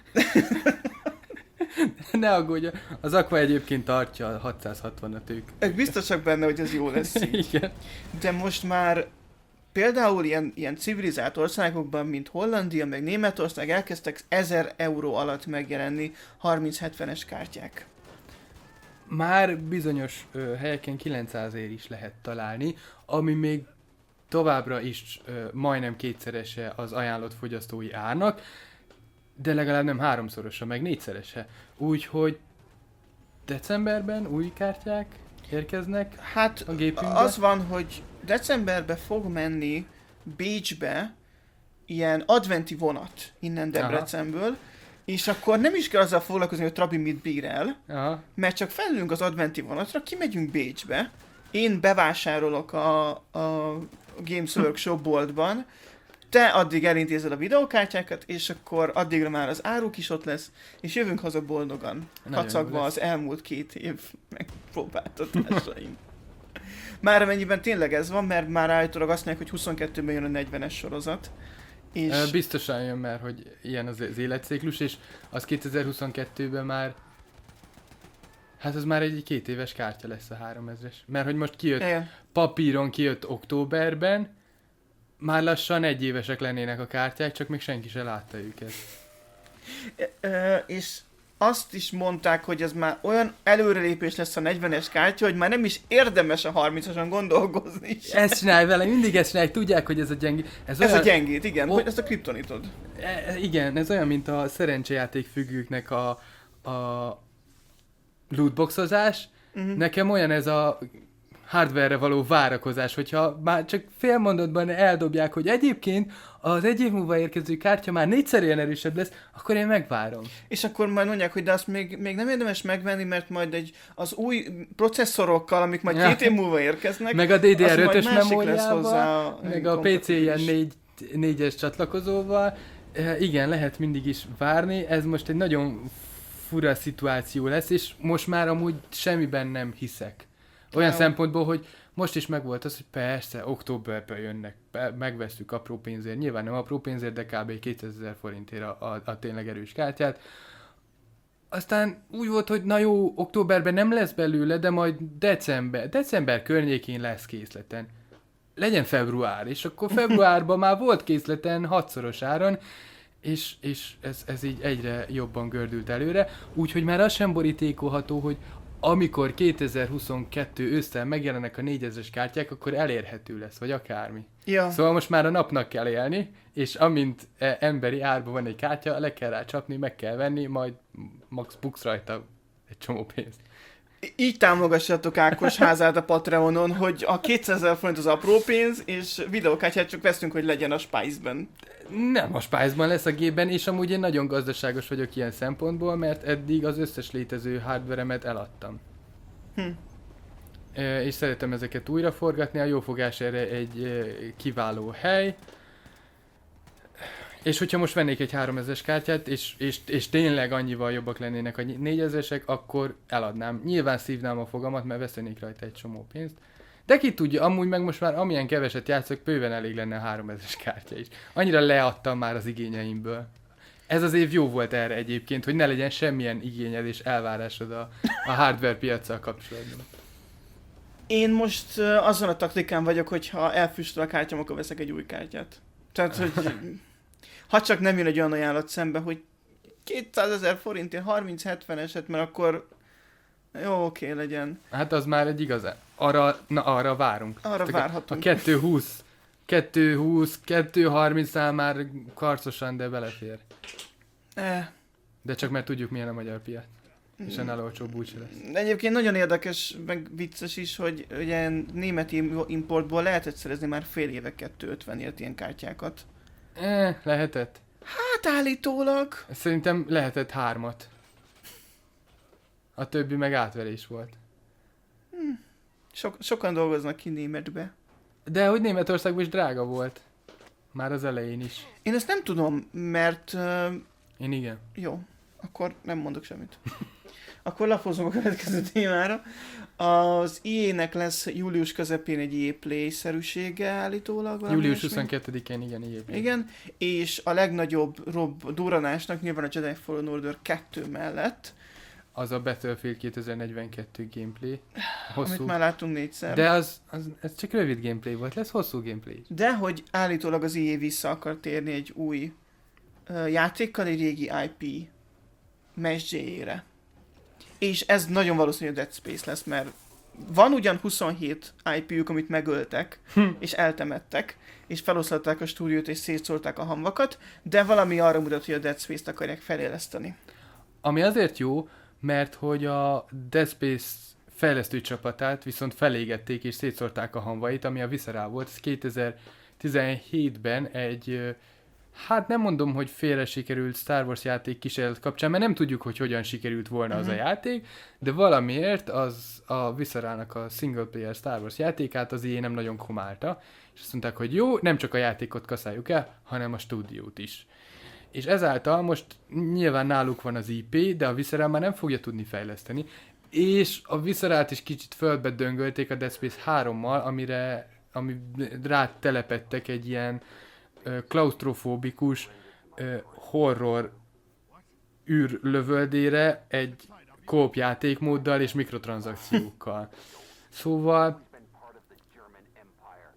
Ne aggódj, az Aqua egyébként tartja a hatszázhatvanat ők. Biztosak benne, hogy ez jó lesz így. Igen. De most már például ilyen, ilyen civilizált országokban, mint Hollandia, meg Németország elkezdtek ezer euró alatt megjelenni harminc hetvenes kártyák. Már bizonyos ö, helyeken kilencszázért is lehet találni, ami még továbbra is ö, majdnem kétszerese az ajánlott fogyasztói árnak, de legalább nem háromszorosa, meg négyszerese. Úgyhogy decemberben új kártyák érkeznek hát a gépünkbe. Az van, hogy decemberben fog menni Bécsbe ilyen adventi vonat innen Debrecenből, aha. És akkor nem is kell azzal foglalkozni, hogy Trabi mit bír el, aha. Mert csak felülünk az adventi vonatra, kimegyünk Bécsbe, én bevásárolok a, a Games Workshop boltban, te addig elintézed a videókártyákat, és akkor addigra már az áruk is ott lesz, és jövünk haza boldogan, kacagva az elmúlt két év megpróbáltatásaim. Már amennyiben tényleg ez van, mert már állítólag azt mondják, hogy huszonkettőben jön a negyvenes sorozat. És... Biztosan jön már, hogy ilyen az, az életciklus, és az kétezer-huszonkettőben már, hát az már egy két éves kártya lesz a háromezres. Mert hogy most kijött, igen. Papíron kijött októberben, már lassan egy évesek lennének a kártyák, csak még senki se látta őket. Ö, és azt is mondták, hogy ez már olyan előrelépés lesz a negyvenes kártya, hogy már nem is érdemes a harmincason gondolkozni. Ezt csinálj vele, mindig ezt csinálj, tudják, hogy ez a gyengé. Ez, ez olyan... a gyengét, igen, o... hogy ezt a kriptonitod. E, igen, ez olyan, mint a szerencsejáték függőknek a, a lootboxozás. Uh-huh. Nekem olyan ez a hardware-re való várakozás, hogyha már csak fél mondatban eldobják, hogy egyébként az egy év múlva érkező kártya már négyszer ilyen erősebb lesz, akkor én megvárom. És akkor majd mondják, hogy de azt még, még nem érdemes megvenni, mert majd egy, az új processzorokkal, amik majd ja. két év múlva érkeznek, meg a dé dé er ötös memóriával, meg a pé cé ilyen négy, négyes csatlakozóval. E, igen, lehet mindig is várni. Ez most egy nagyon fura szituáció lesz, és most már amúgy semmiben nem hiszek. Olyan ja. szempontból, hogy most is megvolt az, hogy persze, októberben jönnek, megvesztük apró pénzért, nyilván nem apró pénzért, de kb. kétezer forintért a, a, a tényleg erős kártyát. Aztán úgy volt, hogy na jó, októberben nem lesz belőle, de majd december, december környékén lesz készleten. Legyen február, és akkor februárban már volt készleten hatszoros áron, és, és ez, ez így egyre jobban gördült előre, úgyhogy már az sem borítékolható, hogy amikor kétezer-huszonkettő ősszel megjelennek a négyezres kártyák, akkor elérhető lesz, vagy akármi. Ja. Szóval most már a napnak kell élni, és amint emberi árban van egy kártya, le kell rá csapni, meg kell venni, majd max buksz rajta egy csomó pénzt. Így támogassatok Ákos házát a Patreonon, hogy a kétszázezer forint az apró pénz, és videókártyát csak veszünk, hogy legyen a Spice-ben. Nem a Spice-ban lesz a gépben, és amúgy én nagyon gazdaságos vagyok ilyen szempontból, mert eddig az összes létező hardveremet eladtam. Hm. E, és szeretem ezeket újraforgatni, a jófogás erre egy e, kiváló hely. És hogyha most vennék egy háromezres kártyát, és, és, és tényleg annyival jobbak lennének a négyezresek, akkor eladnám. Nyilván szívnám a fogamat, mert veszenék rajta egy csomó pénzt. De ki tudja, amúgy meg most már amilyen keveset játszok, bőven elég lenne a háromezres kártya is. Annyira leadtam már az igényeimből. Ez az év jó volt erre egyébként, hogy ne legyen semmilyen igényed és elvárásod a, a hardware piaccal kapcsolatban. Én most uh, azon a taktikán vagyok, hogy ha elfüstöl a kártyám, akkor veszek egy új kártyát. Tehát, hogy ha csak nem jön egy olyan ajánlat szembe, hogy kétszázezer forintért harminc hetveneset, mert akkor jó, oké, legyen. Hát az már egy igazán. Arra, na arra várunk. Arra Csak várhatunk. A kettőhúsz, kettőhúsz, kettőharminc már karcosan, de belefér. Eh. De csak mert tudjuk, milyen a magyar piac. És ennél olcsóbb búcsi lesz. Egyébként nagyon érdekes, meg vicces is, hogy ugye német importból lehetett szerezni már fél éve kétszázötvenért ilyen kártyákat. Eh, lehetett. Hát állítólag. Szerintem lehetett hármat. A többi meg átverés volt. Hm. Sok, sokan dolgoznak ki németbe. De hogy Németországban is drága volt. Már az elején is. Én ezt nem tudom, mert... Uh... Én igen. Jó, akkor nem mondok semmit. Akkor lapozom a következő témára. Az í á-nek lesz július közepén egy í á Play-szerűsége állítólag. július huszonkettedikén, igen, í á Play. Igen, és a legnagyobb rob duranásnak nyilván a Jedi Fallen Order kettő mellett. Az a Battlefield kétezer-negyvenkettő gameplay. Hosszú. Amit már láttunk négyszer. De az, az, ez csak rövid gameplay volt, lesz hosszú gameplay. De hogy állítólag az í á vissza akar térni egy új uh, játékkal, egy régi i pé mesdjéjére. És ez nagyon valószínű, hogy Dead Space lesz, mert van ugyan huszonhét i pé-ük, amit megöltek, hm. és eltemettek, és feloszlatták a stúdiót, és szétszórták a hamvakat, de valami arra mutat, hogy a Dead Space-t akarják feléleszteni. Ami azért jó, mert hogy a Dead Space fejlesztő csapatát viszont felégették és szétszórták a hamvait, ami a Visceral volt. Ez kétezer-tizenhétben egy, hát nem mondom, hogy félre sikerült Star Wars játék kísérlet kapcsán, mert nem tudjuk, hogy hogyan sikerült volna uh-huh. az a játék, de valamiért az a Visceralnak a single player Star Wars játékát az í á nem nagyon komálta, és azt mondták, hogy jó, nem csak a játékot kaszáljuk el, hanem a stúdiót is. És ezáltal most nyilván náluk van az í pé, de a Visceral már nem fogja tudni fejleszteni, és a Visceralt is kicsit földbe döngölték a Dead Space hárommal, amire, ami rá telepettek egy ilyen uh, klaustrofóbikus uh, horror űrlövöldére egy kóp játékmóddal és mikrotranszakciókkal. Szóval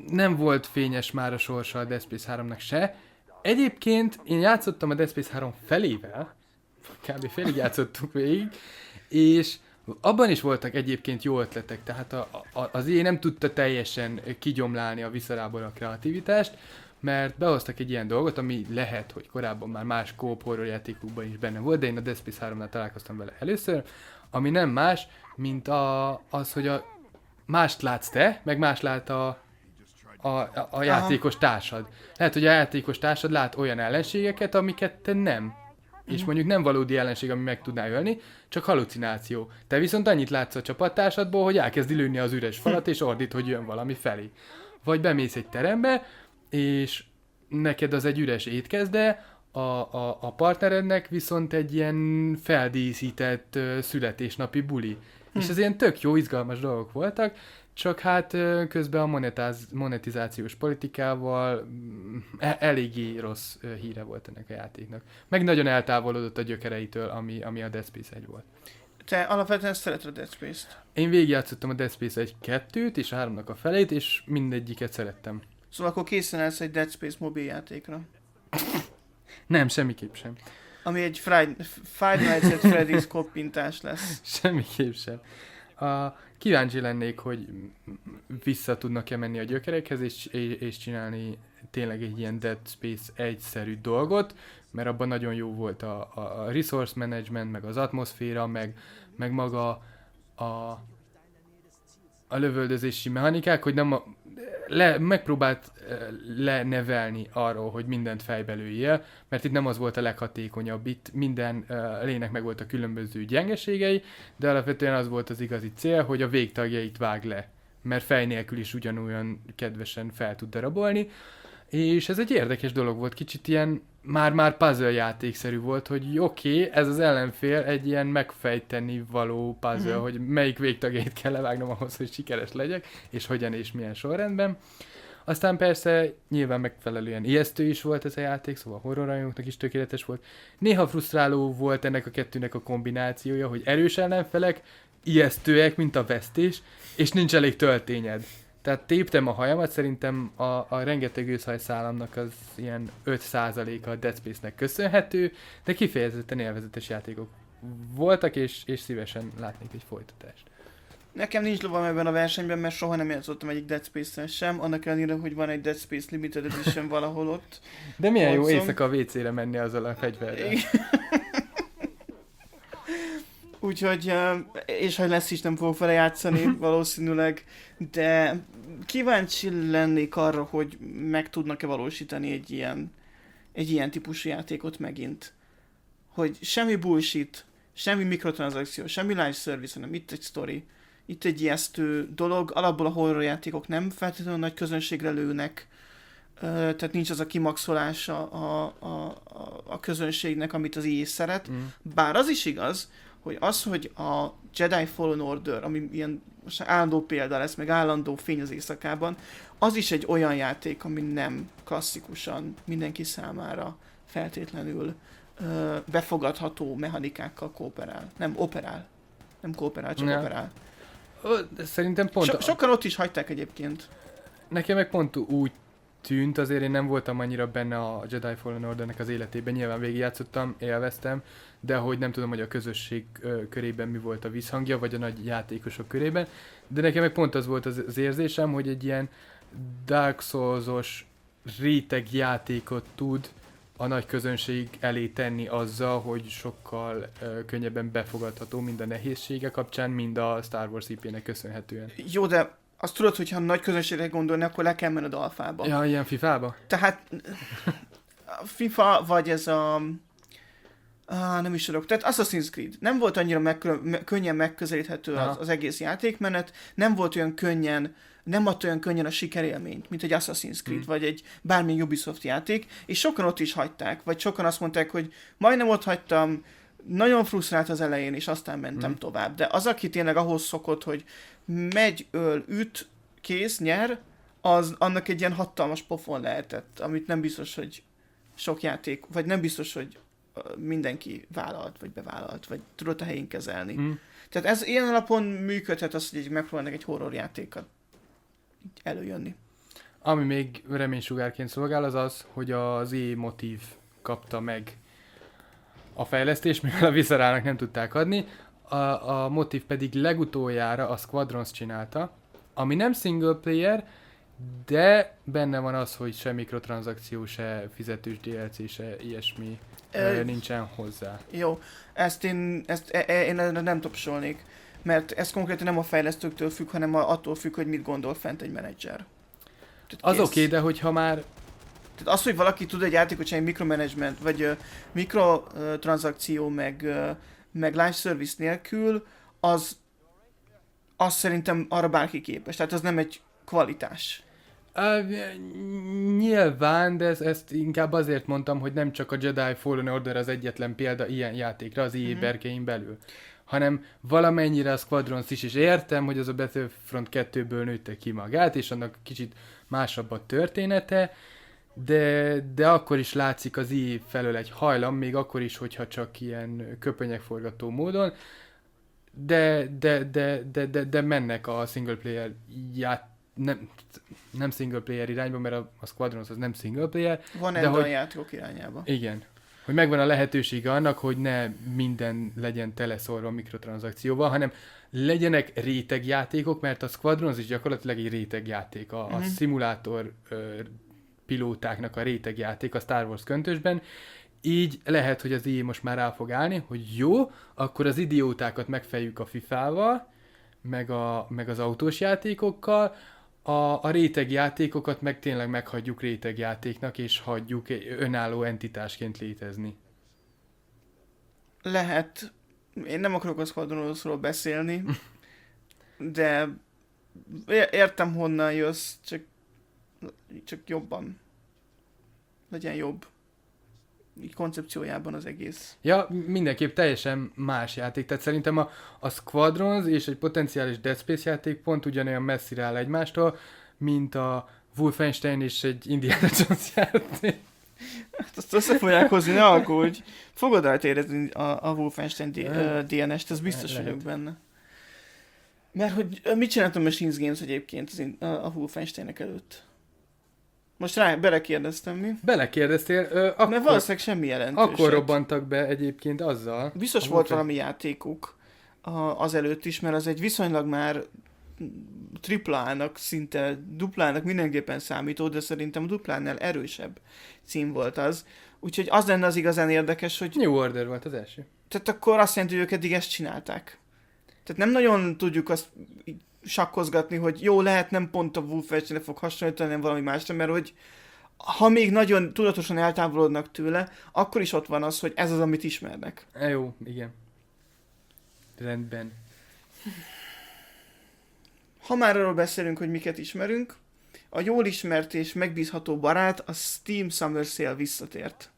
nem volt fényes már a sorsa a Dead Space háromnak se. Egyébként én játszottam a Dead Space három felével, kb. Félig játszottuk végig, és abban is voltak egyébként jó ötletek, tehát a, a, az én nem tudta teljesen kigyomlálni a viszorából a kreativitást, mert behoztak egy ilyen dolgot, ami lehet, hogy korábban már más co-op horror játékokban is benne volt, de én a Dead Space háromnál találkoztam vele először, ami nem más, mint a, az, hogy a mást látsz te, meg más lát a, a, a, a játékos társad. Lehet, hogy a játékos társad lát olyan ellenségeket, amiket te nem. És mondjuk nem valódi ellenség, ami meg tudná ölni, csak halucináció. Te viszont annyit látsz a csapattársadból, hogy elkezdi lőni az üres falat, és ordít, hogy jön valami felé. Vagy bemész egy terembe, és neked az egy üres étkezde, a, a, a partnerednek viszont egy ilyen feldíszített uh, születésnapi buli. Hm. És ez ilyen tök jó, izgalmas dolgok voltak, csak hát uh, közben a monetáz, monetizációs politikával e- eléggé rossz uh, híre volt ennek a játéknak. Meg nagyon eltávolodott a gyökereitől, ami, ami a Dead Space egy volt. Te alapvetően szereted a Dead Space-t? Én végigjátszottam a Dead Space egy kettőt és a háromnak a felét, és mindegyiket szerettem. Szóval akkor készen állsz egy Dead Space mobiljátékra? Nem, semmiképp sem. Ami egy Friday, Five Nights at Freddy's koppintás lesz. Semmiképp sem. A, kíváncsi lennék, hogy vissza tudnak-e menni a gyökerekhez, és, és csinálni tényleg egy ilyen Dead Space egyszerű dolgot, mert abban nagyon jó volt a, a resource management, meg az atmoszféra, meg, meg maga a, a lövöldözési mechanikák, hogy nem a, le, megpróbált lenevelni arról, hogy mindent fejbe lőjél, mert itt nem az volt a leghatékonyabb, itt minden uh, lének meg volt a különböző gyengeségei, de alapvetően az volt az igazi cél, hogy a végtagjait vág le, mert fej nélkül is ugyanolyan kedvesen fel tud darabolni, és ez egy érdekes dolog volt, kicsit ilyen már-már puzzle játékszerű volt, hogy oké, okay, ez az ellenfél egy ilyen megfejteni való puzzle, mm-hmm. hogy melyik végtagjait kell levágnom ahhoz, hogy sikeres legyek, és hogyan és milyen sorrendben. Aztán persze nyilván megfelelően ijesztő is volt ez a játék, szóval a horrorrajongóknak is tökéletes volt. Néha frusztráló volt ennek a kettőnek a kombinációja, hogy erős ellenfelek, ijesztőek, mint a vesztés, és nincs elég töltényed. Tehát téptem a hajamat, szerintem a, a rengeteg őszhajszálamnak az ilyen öt százaléka a Dead Space-nek köszönhető, de kifejezetten élvezetes játékok voltak, és, és szívesen látnék egy folytatást. Nekem nincs lovam ebben a versenyben, mert soha nem játszottam egyik Dead Space-en sem, annak ellenére, hogy van egy Dead Space Limited Edition valahol ott. De milyen jó éjszaka a vé cére menni azzal a fegyverrel. Úgyhogy, és ha lesz is, nem fogok vele játszani valószínűleg, de kíváncsi lennék arra, hogy meg tudnak-e valósítani egy ilyen, egy ilyen típusú játékot megint. Hogy semmi bullshit, semmi mikrotranszakció, semmi live service, hanem itt egy sztori, itt egy ijesztő dolog. Alapból a horror játékok nem feltétlenül nagy közönségre lőnek, tehát nincs az a kimaxolása a, a, a, a közönségnek, amit az í á szeret. Mm. Bár az is igaz, hogy az, hogy a Jedi Fallen Order, ami ilyen most állandó példa lesz, meg állandó fény az éjszakában, az is egy olyan játék, ami nem klasszikusan mindenki számára feltétlenül ö, befogadható mechanikákkal kooperál. Nem operál. Nem kooperál, csak ne. operál. Ö, szerintem pont... So, sokan ott is hagyták egyébként. Nekem meg pont úgy tűnt, azért én nem voltam annyira benne a Jedi Fallen Ordernek az életében, nyilván végigjátszottam, élveztem, de hogy nem tudom, hogy a közösség ö, körében mi volt a visszhangja, vagy a nagy játékosok körében, de nekem meg pont az volt az, az érzésem, hogy egy ilyen Dark Souls-os réteg játékot tud a nagy közönség elé tenni azzal, hogy sokkal ö, könnyebben befogadható mind a nehézsége kapcsán, mind a Star Wars í pé-nek köszönhetően. Jó, de azt tudod, hogy ha nagy közönségre gondolni, akkor le kell menned alfába. Ja, ilyen fifába? Tehát a FIFA, vagy ez a... Ah, nem is tudok. Tehát Assassin's Creed. Nem volt annyira megkö- me- könnyen megközelíthető az, az egész játékmenet, nem volt olyan könnyen, nem adta olyan könnyen a sikerélményt, mint egy Assassin's Creed, mm. vagy egy bármilyen Ubisoft játék, és sokan ott is hagyták, vagy sokan azt mondták, hogy majdnem ott hagytam, nagyon frusztrált az elején, és aztán mentem mm. tovább. De az, aki tényleg ahhoz szokott, hogy megy, öl, üt, kész, nyer, az annak egy ilyen hatalmas pofon lehetett, amit nem biztos, hogy sok játék, vagy nem biztos, hogy mindenki vállalt, vagy bevállalt, vagy tudott a helyén kezelni. Mm. Tehát ez ilyen alapon működhet az, hogy megpróbálnak egy horror játékat előjönni. Ami még reménysugárként szolgál, az az, hogy az E-motív kapta meg a fejlesztést, mivel a Viscerának nem tudták adni. A, a motív pedig legutoljára a Squadrons csinálta, ami nem single player, de benne van az, hogy se mikrotranszakció, se fizetős dé el cé, se ilyesmi e, nincsen hozzá. Jó, ezt én, ezt, e, e, én nem tapsolnék, mert ez konkrétan nem a fejlesztőktől függ, hanem attól függ, hogy mit gondol fent egy menedzser. Az oké, okay, de hogyha már... Tehát az, hogy valaki tud egy játékot csinálni mikromanagement, vagy uh, mikrotranszakció, meg, uh, meg live service nélkül, az, az szerintem arra bárki képes. Tehát az nem egy kvalitás. Uh, nyilván, de ezt, ezt inkább azért mondtam, hogy nem csak a Jedi Fallen Order az egyetlen példa ilyen játékra az i á berkein belül, hanem valamennyire a Squadrons is, és értem, hogy az a Battlefront kettőből nőtte ki magát, és annak kicsit másabb a története, de, de akkor is látszik az i á felől egy hajlam, még akkor is, hogyha csak ilyen köpenyegforgató módon, de, de, de, de, de, de mennek a single player ját, nem, nem single player irányba, mert a, a Squadrons az nem single player. Van egy olyan játékok irányába. Igen. Hogy megvan a lehetősége annak, hogy ne minden legyen teleszorva mikrotranszakcióval, hanem legyenek rétegjátékok, mert a Squadrons is gyakorlatilag egy rétegjáték. A, mm-hmm. a szimulátor ö, pilótáknak a rétegjáték a Star Wars köntösben. Így lehet, hogy az i á most már rá fog állni, hogy jó, akkor az idiótákat megfejjük a fifával, meg, a, meg az autós játékokkal, a, a rétegjátékokat meg tényleg meghagyjuk rétegjátéknak, és hagyjuk önálló entitásként létezni. Lehet. Én nem akarok a Squadronsról beszélni, de értem, honnan jössz, csak, csak jobban. Legyen jobb. Így koncepciójában az egész. Ja, mindenképp teljesen más játék. Tehát szerintem a, a Squadrons és egy potenciális Dead Space játék pont ugyanolyan messzire áll egymástól, mint a Wolfenstein és egy Indiana Jones játék. Hát azt össze fogják hozni, ne aggódj. Fogod rajta érezni a, a Wolfenstein dé en est, ez biztos vagyok benne. Mert hogy mit csináltam Machines Games egyébként az, a, a Wolfensteinek előtt? Most rá belekérdeztem, mi? Belekérdeztél, ö, akkor... Mert valószínűleg semmi jelentőség. Akkor robbantak be egyébként azzal. Biztos volt valami játékuk azelőtt is, mert az egy viszonylag már triplának, szinte duplának mindenképpen számító, de szerintem a duplánál erősebb cím volt az. Úgyhogy az lenne az igazán érdekes, hogy... New Order volt az első. Tehát akkor azt jelenti, hogy ők eddig ezt csinálták. Tehát nem nagyon tudjuk azt sakkozgatni, hogy jó, lehet nem pont a Wolfenstein fog hasonlítani, hanem valami másra, mert hogy ha még nagyon tudatosan eltávolodnak tőle, akkor is ott van az, hogy ez az, amit ismernek. E, jó, igen. Rendben. Ha már arról beszélünk, hogy miket ismerünk, a jól ismert és megbízható barát, a Steam Summer Sale visszatért.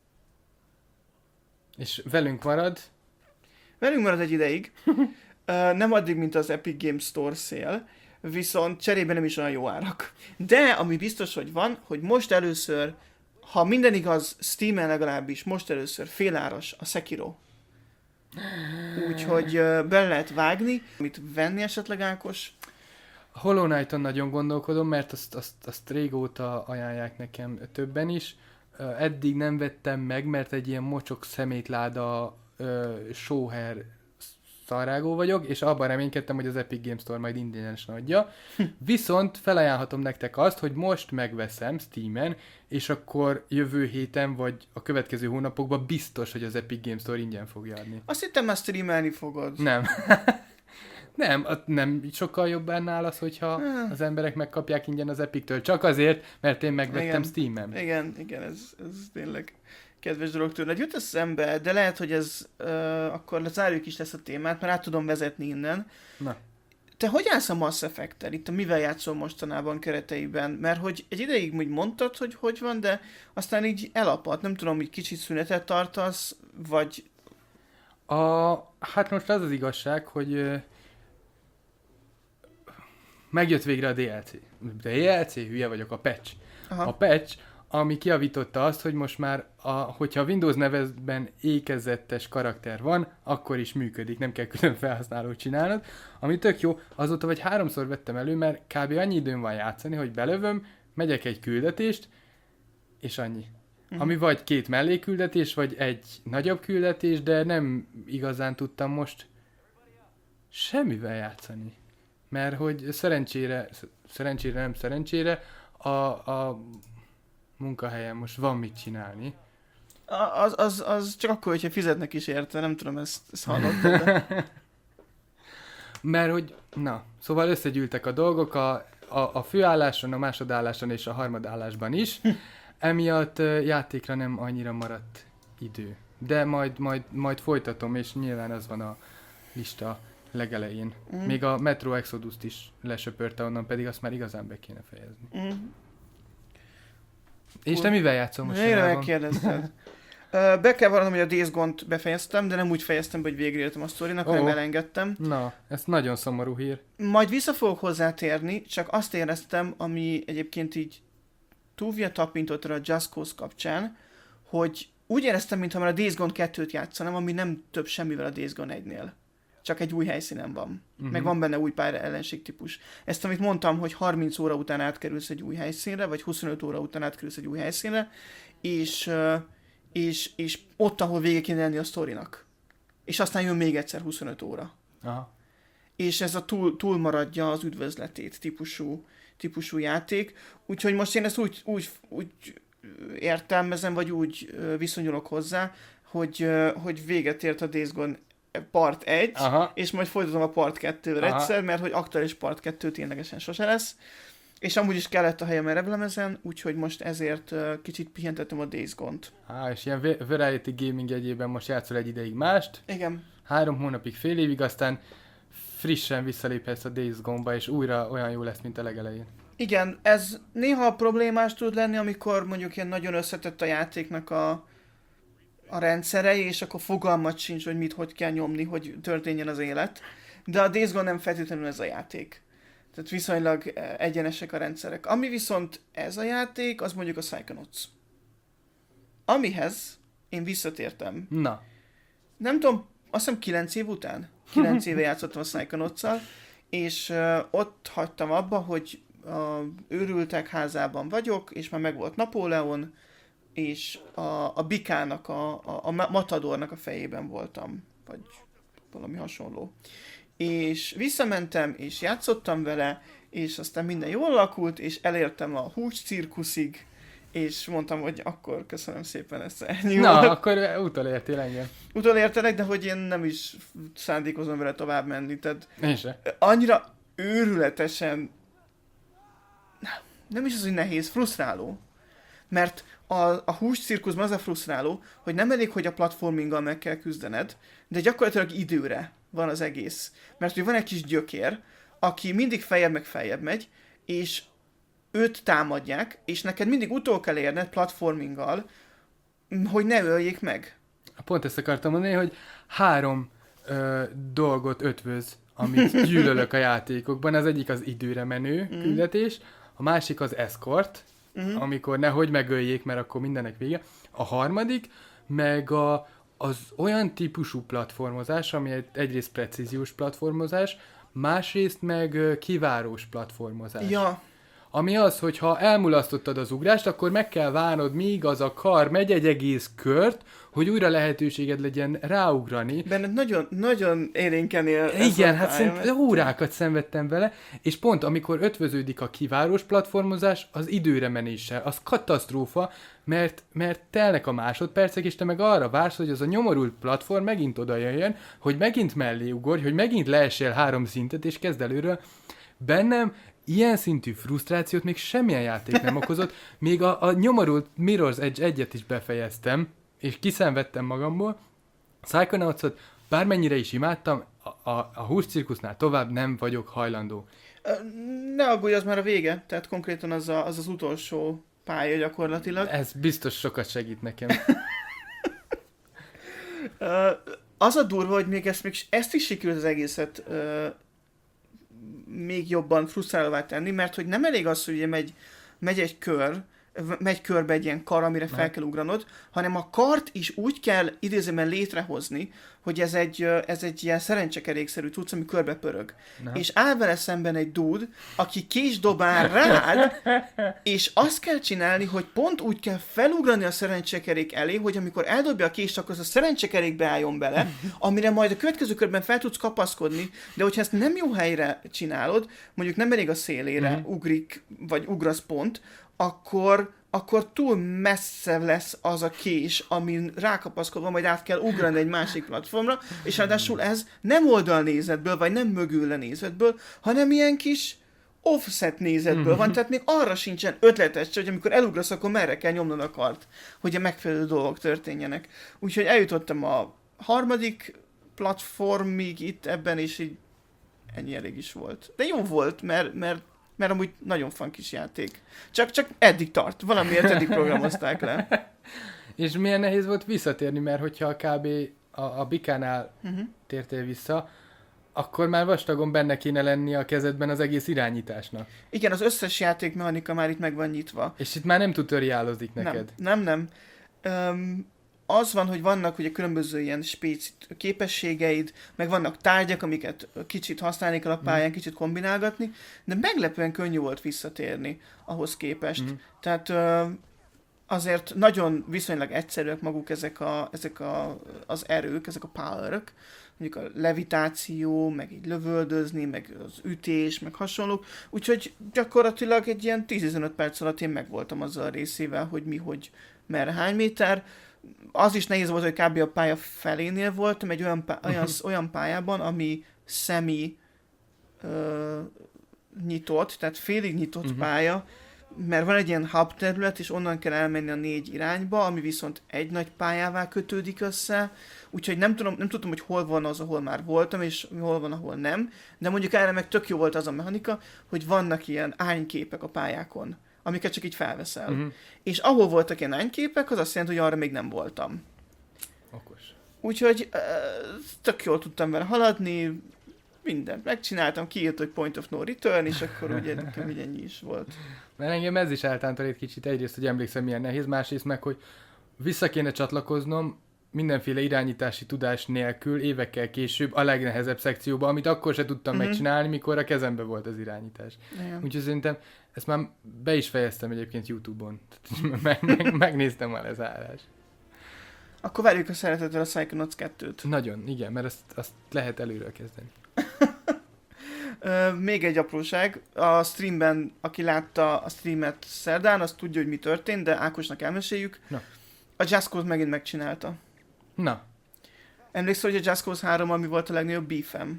És velünk marad? Velünk marad egy ideig. Uh, nem addig, mint az Epic Games Store Sale, viszont cserében nem is olyan jó árak. De ami biztos, hogy van, hogy most először, ha minden igaz, Steamen legalábbis most először féláras a Sekiro. Úgyhogy uh, bele lehet vágni, amit venni esetleg, Ákos. A Hollow Knighton nagyon gondolkodom, mert azt, azt, azt régóta ajánlják nekem többen is. Uh, eddig nem vettem meg, mert egy ilyen mocsok szemétláda uh, sóher szarrágó vagyok, és abban reménykedtem, hogy az Epic Games Store majd ingyenesen adja. Viszont felajánlhatom nektek azt, hogy most megveszem Steamen, és akkor jövő héten, vagy a következő hónapokban biztos, hogy az Epic Games Store ingyen fogja adni. Azt hittem, már streamelni fogod. Nem. nem, nem sokkal jobb annál az, hogyha az emberek megkapják ingyen az Epic-től. Csak azért, mert én megvettem igen, Steamen. Igen, igen, ez, ez tényleg kedves dolog tőled. Jut eszembe, de lehet, hogy ez uh, akkor lezárjuk is lesz a témát, mert át tudom vezetni innen. Na. Te hogy állsz a Mass Effect-tel? Itt a mivel játszol mostanában kereteiben? Mert hogy egy ideig úgy mondtad, hogy hogy van, de aztán így elapadt. Nem tudom, hogy kicsit szünetet tartasz, vagy... A, hát most az az igazság, hogy uh, megjött végre a dé el cé. dé el cé? Hülye vagyok, a patch. Aha. A patch, ami kiavította azt, hogy most már, a, hogyha a Windows nevezben ékezetes karakter van, akkor is működik, nem kell külön felhasználót csinálnod. Ami tök jó, azóta vagy háromszor vettem elő, mert kb. Annyi időm van játszani, hogy belövöm, megyek egy küldetést, és annyi. Mhm. Ami vagy két mellékküldetés, vagy egy nagyobb küldetés, de nem igazán tudtam most semmivel játszani. Mert hogy szerencsére, szerencsére nem szerencsére, a, a munkahelyen most van mit csinálni. A- Az, az, az csak akkor, hogyha fizetnek is érte, nem tudom, ezt, ezt hallottad, de... Mert hogy, na, szóval összegyűltek a dolgok a, a, a főálláson, a másodálláson és a harmadállásban is. Emiatt uh, játékra nem annyira maradt idő. De majd, majd, majd folytatom, és nyilván az van a lista legelején. Mm. Még a Metro Exodus-t is lesöpörte onnan, pedig azt már igazán be kéne fejezni. Mm. És te mivel játszol most? Mire megkérdezted? Ö, Be kell vallanom, hogy a Days Gone-t befejeztem, de nem úgy fejeztem be, hogy végreértem a sztorinak, hanem Ó. elengedtem. Na, ez nagyon szomorú hír. Majd vissza fogok hozzátérni, csak azt éreztem, ami egyébként így túlvia tapintott rá a Just Cause kapcsán, hogy úgy éreztem, mintha már a Days Gone kettőt játszanám, ami nem több semmivel a Days Gone egynél. Csak egy új helyszínen van. Uh-huh. Meg van benne új pár ellenségtípus. Ezt, amit mondtam, hogy harminc óra után átkerülsz egy új helyszínre, vagy huszonöt óra után átkerülsz egy új helyszínre, és, ö, és, és ott, ahol vége kéne lenni a sztorinak. És aztán jön még egyszer huszonöt óra. Aha. És ez a túl, túlmaradja az üdvözletét típusú, típusú játék. Úgyhogy most én ezt úgy, úgy, úgy értelmezem, vagy úgy ö, viszonyulok hozzá, hogy, ö, hogy véget ért a Days Gone part egy, Aha. és majd folytatom a part kettővel Aha. egyszer, mert hogy aktuális part kettő ténylegesen sose lesz. És amúgy is kellett a helyem erevlemezen, úgyhogy most ezért ö, kicsit pihentettem a Days Gone-t. Á, és ilyen va- variety gaming egyében most játszol egy ideig mást, Igen. három hónapig, fél évig, aztán frissen visszaléphetsz a Days Gone-ba, és újra olyan jó lesz, mint a legelején. Igen, ez néha problémás tud lenni, amikor mondjuk ilyen nagyon összetett a játéknak a, a rendszere, és akkor fogalmat sincs, hogy mit, hogy kell nyomni, hogy történjen az élet. De a Days Gone nem feltétlenül ez a játék. Tehát viszonylag eh, egyenesek a rendszerek. Ami viszont ez a játék, az mondjuk a Psychonauts. Amihez én visszatértem. Na, Nem tudom, azt hiszem kilenc év után. kilenc éve játszottam a Psychonauts-szal, és uh, ott hagytam abba, hogy a őrültek házában vagyok, és már megvolt Napóleon, és a, a bikának, a, a, a matadornak a fejében voltam, vagy valami hasonló. És visszamentem, és játszottam vele, és aztán minden jól alakult, és elértem a hús cirkuszig, és mondtam, hogy akkor köszönöm szépen, ezt ennyi na volt. akkor utolértél engem. Utolértelek, de hogy én nem is szándékozom vele tovább menni, tehát Én se. annyira őrületesen, nem is az, hogy nehéz, frusztráló. Mert a, a hús cirkuszban az a frusztráló, hogy nem elég, hogy a platforminggal meg kell küzdened, de gyakorlatilag időre van az egész. Mert hogy van egy kis gyökér, aki mindig feljebb meg feljebb megy, és őt támadják, és neked mindig utol kell érned platforminggal, hogy ne öljék meg. Pont ezt akartam mondani, hogy három ö, dolgot ötvöz, amit gyűlölök a játékokban. Az egyik az időre menő Mm. küldetés, a másik az escort, Mhm. amikor nehogy megöljék, mert akkor mindennek vége. A harmadik, meg a, az olyan típusú platformozás, ami egy, egyrészt precíziós platformozás, másrészt meg ö, kivárós platformozás. Ja, Ami az, hogy ha elmulasztottad az ugrást, akkor meg kell várnod, míg az a kar megy egy egész kört, hogy újra lehetőséged legyen ráugrani. benned nagyon, nagyon élénken él ez Igen, a hát pálya, szerintem órákat szenvedtem vele, és pont amikor ötvöződik a kivárós platformozás, az időre menéssel, az katasztrófa, mert, mert telnek a másodpercek, és te meg arra vársz, hogy az a nyomorult platform megint oda jöjjön, hogy megint mellé ugorj, hogy megint leessél három szintet, és kezd előről. Bennem ilyen szintű frusztrációt még semmilyen játék nem okozott, még a, a nyomorult Mirror's Edge egyet is befejeztem, és kiszenvedtem magamból. Psychonauts-ot bármennyire is imádtam, a, a, a húscirkusznál tovább nem vagyok hajlandó. Ö, Ne aggódj, az már a vége, tehát konkrétan az a, az, az utolsó pálya gyakorlatilag. Ez biztos sokat segít nekem. Ö, Az a durva, hogy még ezt, még ezt is sikerült az egészet ö, még jobban frusztrálóvá tenni, mert hogy nem elég az, hogy ugye megy, megy egy kör, megy körbe egy ilyen kar, amire fel kell ugranod, hanem a kart is úgy kell idézőben létrehozni, hogy ez egy, ez egy ilyen szerencsekerékszerű cucc, ami körbe pörög. Na. És áll vele szemben egy dude, aki kés dobál rád, és azt kell csinálni, hogy pont úgy kell felugrani a szerencsekerék elé, hogy amikor eldobja a kést, akkor az a szerencsekerékbe álljon bele, amire majd a következő körben fel tudsz kapaszkodni, de hogyha ezt nem jó helyre csinálod, mondjuk nem elég a szélére mm-hmm. ugrik, vagy ugrasz pont, akkor, akkor túl messze lesz az a kés, amin rákapaszkodva majd át kell ugrani egy másik platformra, és ráadásul ez nem oldalnézetből, vagy nem mögül nézetből, hanem ilyen kis offset nézetből van, tehát még arra sincsen ötletes, hogy amikor elugrasz, akkor merre kell nyomnod a kart, hogy a megfelelő dolgok történjenek. Úgyhogy eljutottam a harmadik platformig itt ebben, és így ennyi elég is volt. De jó volt, mert, mert mert amúgy nagyon fun kis játék. Csak, csak eddig tart. Valamiért eddig programozták le. És milyen nehéz volt visszatérni, mert hogyha kb. a, a Bikánál uh-huh. tértél vissza, akkor már vastagon benne kéne lenni a kezedben az egész irányításnak. Igen, az összes játékmechanika már itt meg van nyitva. És itt már nem tutoriálozik neked. Nem, nem, nem. Um, az van, hogy vannak ugye különböző ilyen spéci képességeid, meg vannak tárgyak, amiket kicsit használni kell a pályán, mm. kicsit kombinálgatni, de meglepően könnyű volt visszatérni ahhoz képest. Mm. Tehát uh, azért nagyon viszonylag egyszerűek maguk ezek, a, ezek a, az erők, ezek a powerök, mondjuk a levitáció, meg így lövöldözni, meg az ütés, meg hasonlók, úgyhogy gyakorlatilag egy ilyen tíz-tizenöt perc alatt én megvoltam azzal a részével, hogy mi, hogy merre, hány méter. Az is nehéz volt, hogy kb. A pálya felénél voltam, egy olyan, pá- olyan, olyan pályában, ami szemi ö, nyitott, tehát félig nyitott uh-huh. pálya, mert van egy ilyen hub terület, és onnan kell elmenni a négy irányba, ami viszont egy nagy pályává kötődik össze, úgyhogy nem tudom, nem tudtam, hogy hol van az, ahol már voltam, és hol van, ahol nem, de mondjuk erre meg tök jó volt az a mechanika, hogy vannak ilyen árnyképek a pályákon, amiket csak így felveszel. Uh-huh. És ahol voltak ilyen árnyképek, az azt jelenti, hogy arra még nem voltam. Okos. Úgyhogy uh, tök jól tudtam vele haladni, mindent megcsináltam, kiírt, hogy point of no return, és akkor ugye nekem így ennyi is volt. Mert engem ez is eltántorít kicsit, egyrészt, hogy emlékszem, milyen nehéz, másrészt meg, hogy vissza kéne csatlakoznom mindenféle irányítási tudás nélkül évekkel később a legnehezebb szekcióba, amit akkor se tudtam uh-huh. megcsinálni, mikor a kezembe volt az irányítás. Igen. Úgyhogy szerintem ezt már be is fejeztem egyébként YouTube-on. meg, meg, megnéztem már az állás. Akkor várjuk a szeretettel a Psychonauts kettőt. Nagyon, igen, mert azt, azt lehet előről kezdeni. uh, még egy apróság. A streamben, aki látta a streamet szerdán, az tudja, hogy mi történt, de Ákosnak elmeséljük. Na. A Just Cause megint megcsinálta. Na. Emlékszel, hogy a Just Cause három, ami volt a legnagyobb beefem?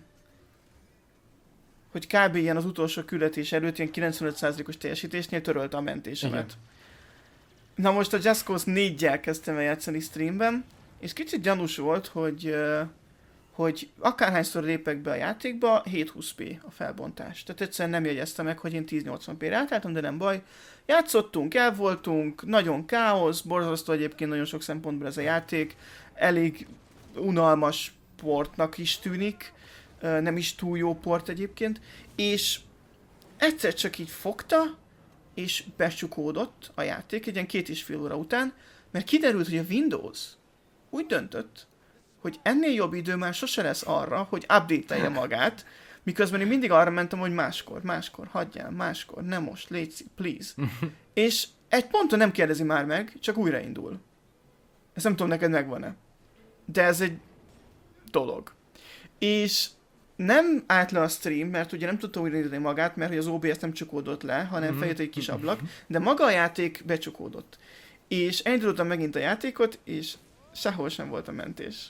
Hogy kb. Ilyen az utolsó küldetés előtt ilyen kilencvenöt százalékos teljesítésnél törölte a mentésemet. Igen. Na most a Just Cause néggyel kezdtem el játszani streamben, és kicsit gyanús volt, hogy, hogy akárhányszor lépek be a játékba, hétszázhúsz pé a felbontás. Tehát egyszerűen nem jegyeztem meg, hogy én ezernyolcvan pére átálltam, de nem baj. Játszottunk, el voltunk, nagyon káosz, borzasztó egyébként nagyon sok szempontból ez a játék, elég unalmas portnak is tűnik, nem is túl jó port egyébként, és egyszer csak így fogta, és becsukódott a játék egy ilyen két és fél óra után, mert kiderült, hogy a Windows úgy döntött, hogy ennél jobb idő már sose lesz arra, hogy update-elje magát, miközben én mindig arra mentem, hogy máskor, máskor, hagyjál, máskor, nem most, légy, please. És egy ponton nem kérdezi már meg, csak újraindul. Ezt nem tudom, neked megvan-e. De ez egy dolog. És nem állt le a stream, mert ugye nem tudta újraindítani magát, mert hogy az o bé es nem csukódott le, hanem feljött egy kis ablak, de maga a játék becsukódott. És elindítottam megint a játékot, és sehol sem volt a mentés.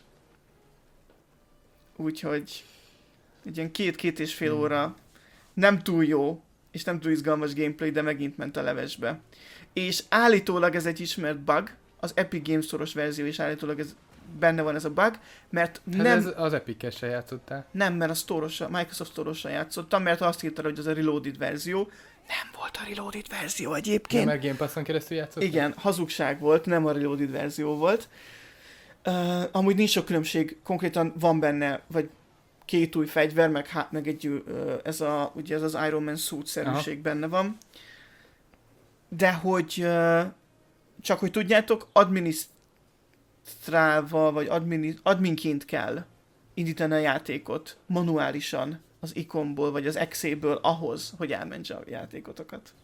Úgyhogy egy ilyen két-két és fél óra nem túl jó, és nem túl izgalmas gameplay, de megint ment a levesbe. És állítólag ez egy ismert bug, az Epic Games Store-os verzió is állítólag ez, benne van ez a bug, mert hát nem... Ez az Epic-essel játszottál? Nem, mert a Store-ossal, Microsoft Store-ossal játszottam, mert azt írta, hogy az a Reloaded verzió. Nem volt a Reloaded verzió egyébként. Nem, meg Game Passon keresztül játszottál? Igen, hazugság volt, nem a Reloaded verzió volt. Uh, amúgy nincs sok különbség, konkrétan van benne, vagy két új fegyver, meg, hát, meg egy, uh, ez, a, ugye ez az Iron Man suit-szerűség benne van. de hogy uh, csak hogy tudjátok, adminisztrálva, vagy admini, adminként kell indítani a játékot manuálisan az ikonból, vagy az exéből ahhoz, hogy elmentse a játékotokat.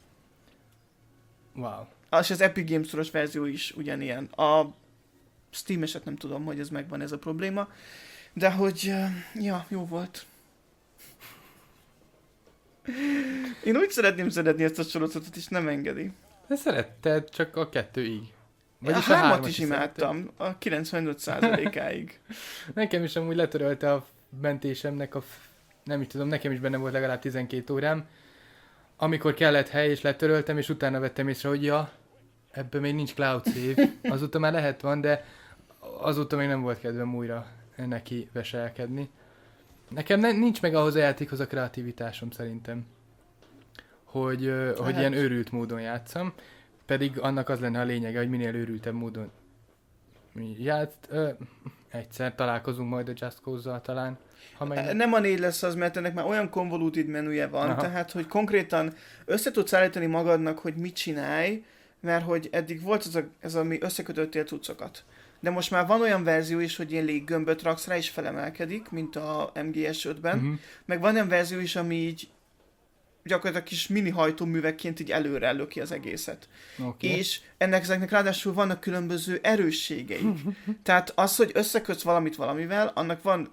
Wow. És az Epic Games Store-os verzió is ugyanilyen. A Steam-eset nem tudom, hogy ez megvan ez a probléma, de hogy, uh, ja, jó volt. Én úgy szeretném szeretni ezt a sorozatot, és nem engedi. De szeretted csak a kettőig. Vagyis a, a hármat is imádtam, szerettem. A kilencvenöt százalékáig. Nekem is amúgy letörölte a mentésemnek a, f... nem is tudom, nekem is benne volt legalább tizenkét órám. Amikor kellett hely, és letöröltem, és utána vettem észre, hogy ja, ebben még nincs cloud save. Azóta már lehet van, de azóta még nem volt kedvem újra neki veselkedni. Nekem ne, nincs meg ahhoz a játékhoz a kreativitásom szerintem, hogy, hát. hogy ilyen őrült módon játszam, pedig annak az lenne a lényege, hogy minél őrültebb módon játsz. Ö, egyszer találkozunk majd a Just Cause-zal talán. Ha meg... Nem a négy lesz az, mert ennek már olyan convoluted menüje van, aha, tehát hogy konkrétan össze tudsz állítani magadnak, hogy mit csinálj, mert hogy eddig volt ez, a, ez ami összekötöttél cuccokat. De most már van olyan verzió is, hogy ilyen léggömböt raksz rá, és felemelkedik, mint a em gé es ötben. Uh-huh. Meg van olyan verzió is, ami így gyakorlatilag kis mini hajtóművekként így előre löki az egészet. Okay. És ennek ezeknek ráadásul vannak különböző erősségeik. Tehát az, hogy összekötsz valamit valamivel, annak van,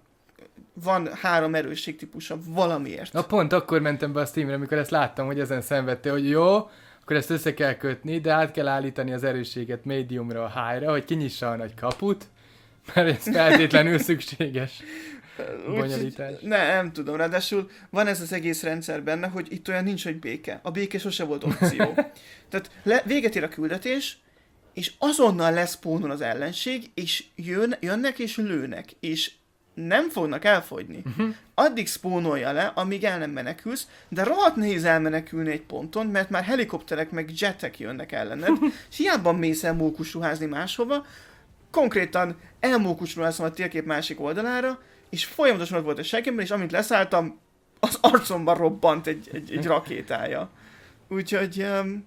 van három erősségtípusa valamiért. Na pont akkor mentem be a Steamre, amikor ezt láttam, hogy ezen szenvedte, hogy jó, akkor ezt össze kell kötni, de át kell állítani az erősséget mediumra a high-ra, hogy kinyissa a nagy kaput, mert ez feltétlenül szükséges bonyolítás. Úgy, ne, nem tudom, ráadásul van ez az egész rendszer benne, hogy itt olyan nincs, hogy béke. A béke sose volt opció. Tehát le, véget ér a küldetés, és azonnal leszpónol az ellenség, és jön, jönnek és lőnek, és nem fognak elfogyni. Uh-huh. Addig spónolja le, amíg el nem menekülsz, de rohadt nehéz elmenekülni egy ponton, mert már helikopterek meg jetek jönnek ellened, és hiába mész el mókusruházni máshova, konkrétan elmókusruházom a térkép másik oldalára, és folyamatosan ott volt a seggemmel, és amint leszálltam, az arcomban robbant egy, egy, egy rakétája. Úgyhogy um,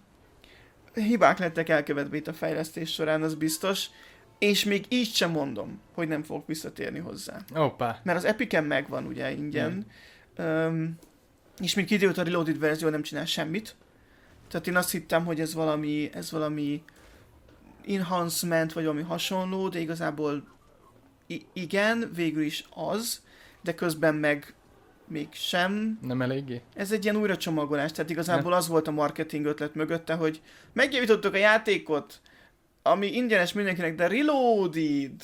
hibák lettek elkövetve itt a fejlesztés során, az biztos. És még így sem mondom, hogy nem fogok visszatérni hozzá. Opa. Mert az Epicen megvan ugye ingyen, mm. um, és még kiderült, a Reloaded verzió nem csinál semmit. Tehát én azt hittem, hogy ez valami, ez valami enhancement, vagy valami hasonló, de igazából I- igen, végül is az, de közben meg még sem. Nem eléggé? Ez egy ilyen újracsomagolás, tehát igazából ne. Az volt a marketing ötlet mögötte, hogy megjavítottuk a játékot, ami ingyenes mindenkinek, de reloaded.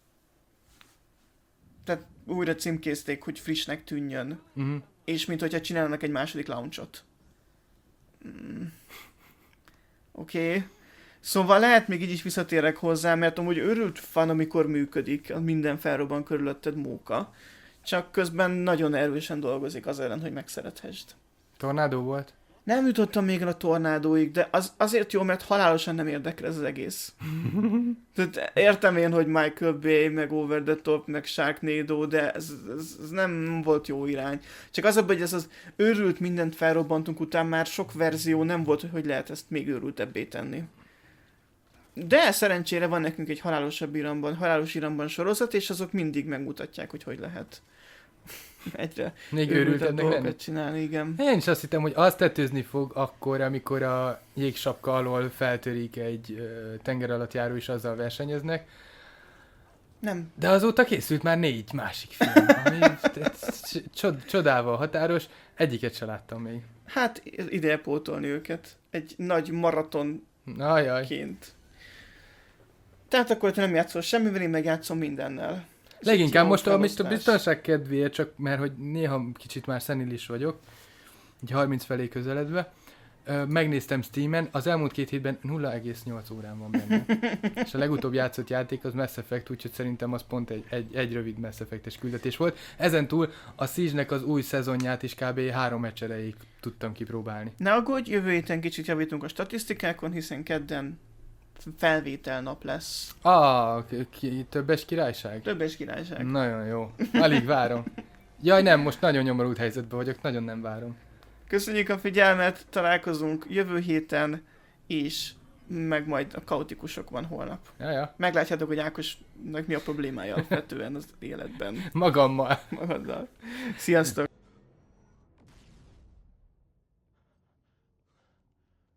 Tehát újra címkézték, hogy frissnek tűnjön. Uh-huh. És mint hogyha csinálnak egy második launchot. Mm. Oké. Okay. Szóval lehet még így is visszatérek hozzá, mert amúgy őrült fan, amikor működik, minden felrobban körülötted móka. Csak közben nagyon erősen dolgozik az ellen, hogy megszerethesd. Tornádó volt? Nem jutottam még el a tornádóig, de az azért jó, mert halálosan nem érdekel ez az egész. Tehát értem én, hogy Michael Bay, meg Over the Top, meg Sharknado, de ez, ez, ez nem volt jó irány. Csak az abban, hogy ez az őrült mindent felrobbantunk után már sok verzió nem volt, hogy lehet ezt még őrültebbé tenni. De szerencsére van nekünk egy halálosabb iramban, halálos iramban sorozat, és azok mindig megmutatják, hogy hogy lehet egyre még őrültebb dolgokat csinálni, igen. Én is azt hittem, hogy azt tetőzni fog akkor, amikor a jégsapka alól feltörik egy ö, tenger alatt járó, és azzal versenyeznek. Nem. De azóta készült már négy másik film, ami csod, csodával határos, egyiket se láttam még. Hát ideje pótolni őket. Egy nagy maratonként. Tehát akkor te nem játszol semmivel, én meg játszom mindennel. Leginkább most a, a biztonság kedvéért, csak mert hogy néha kicsit már szenilis vagyok, így harminc felé közeledve, megnéztem Steamen, az elmúlt két hétben nulla egész nyolc órán van benne. És a legutóbb játszott játék az Mass Effect, úgyhogy szerintem az pont egy, egy, egy rövid Mass Effect-es küldetés volt. Ezen túl a Siege-nek az új szezonját is kb. három meccs erejéig tudtam kipróbálni. Ne aggódj, jövő héten kicsit javítunk a statisztikákon, hiszen kedden felvételnap lesz. Ah, ki, többes királyság? Többes királyság. Nagyon jó. Alig várom. Jaj nem, most nagyon nyomorult helyzetben vagyok, nagyon nem várom. Köszönjük a figyelmet, találkozunk jövő héten is, meg majd a kaotikusok van holnap. Ja, ja. Meglátjátok, hogy Ákosnak mi a problémája alapvetően az életben. Magammal. Magaddal. Sziasztok!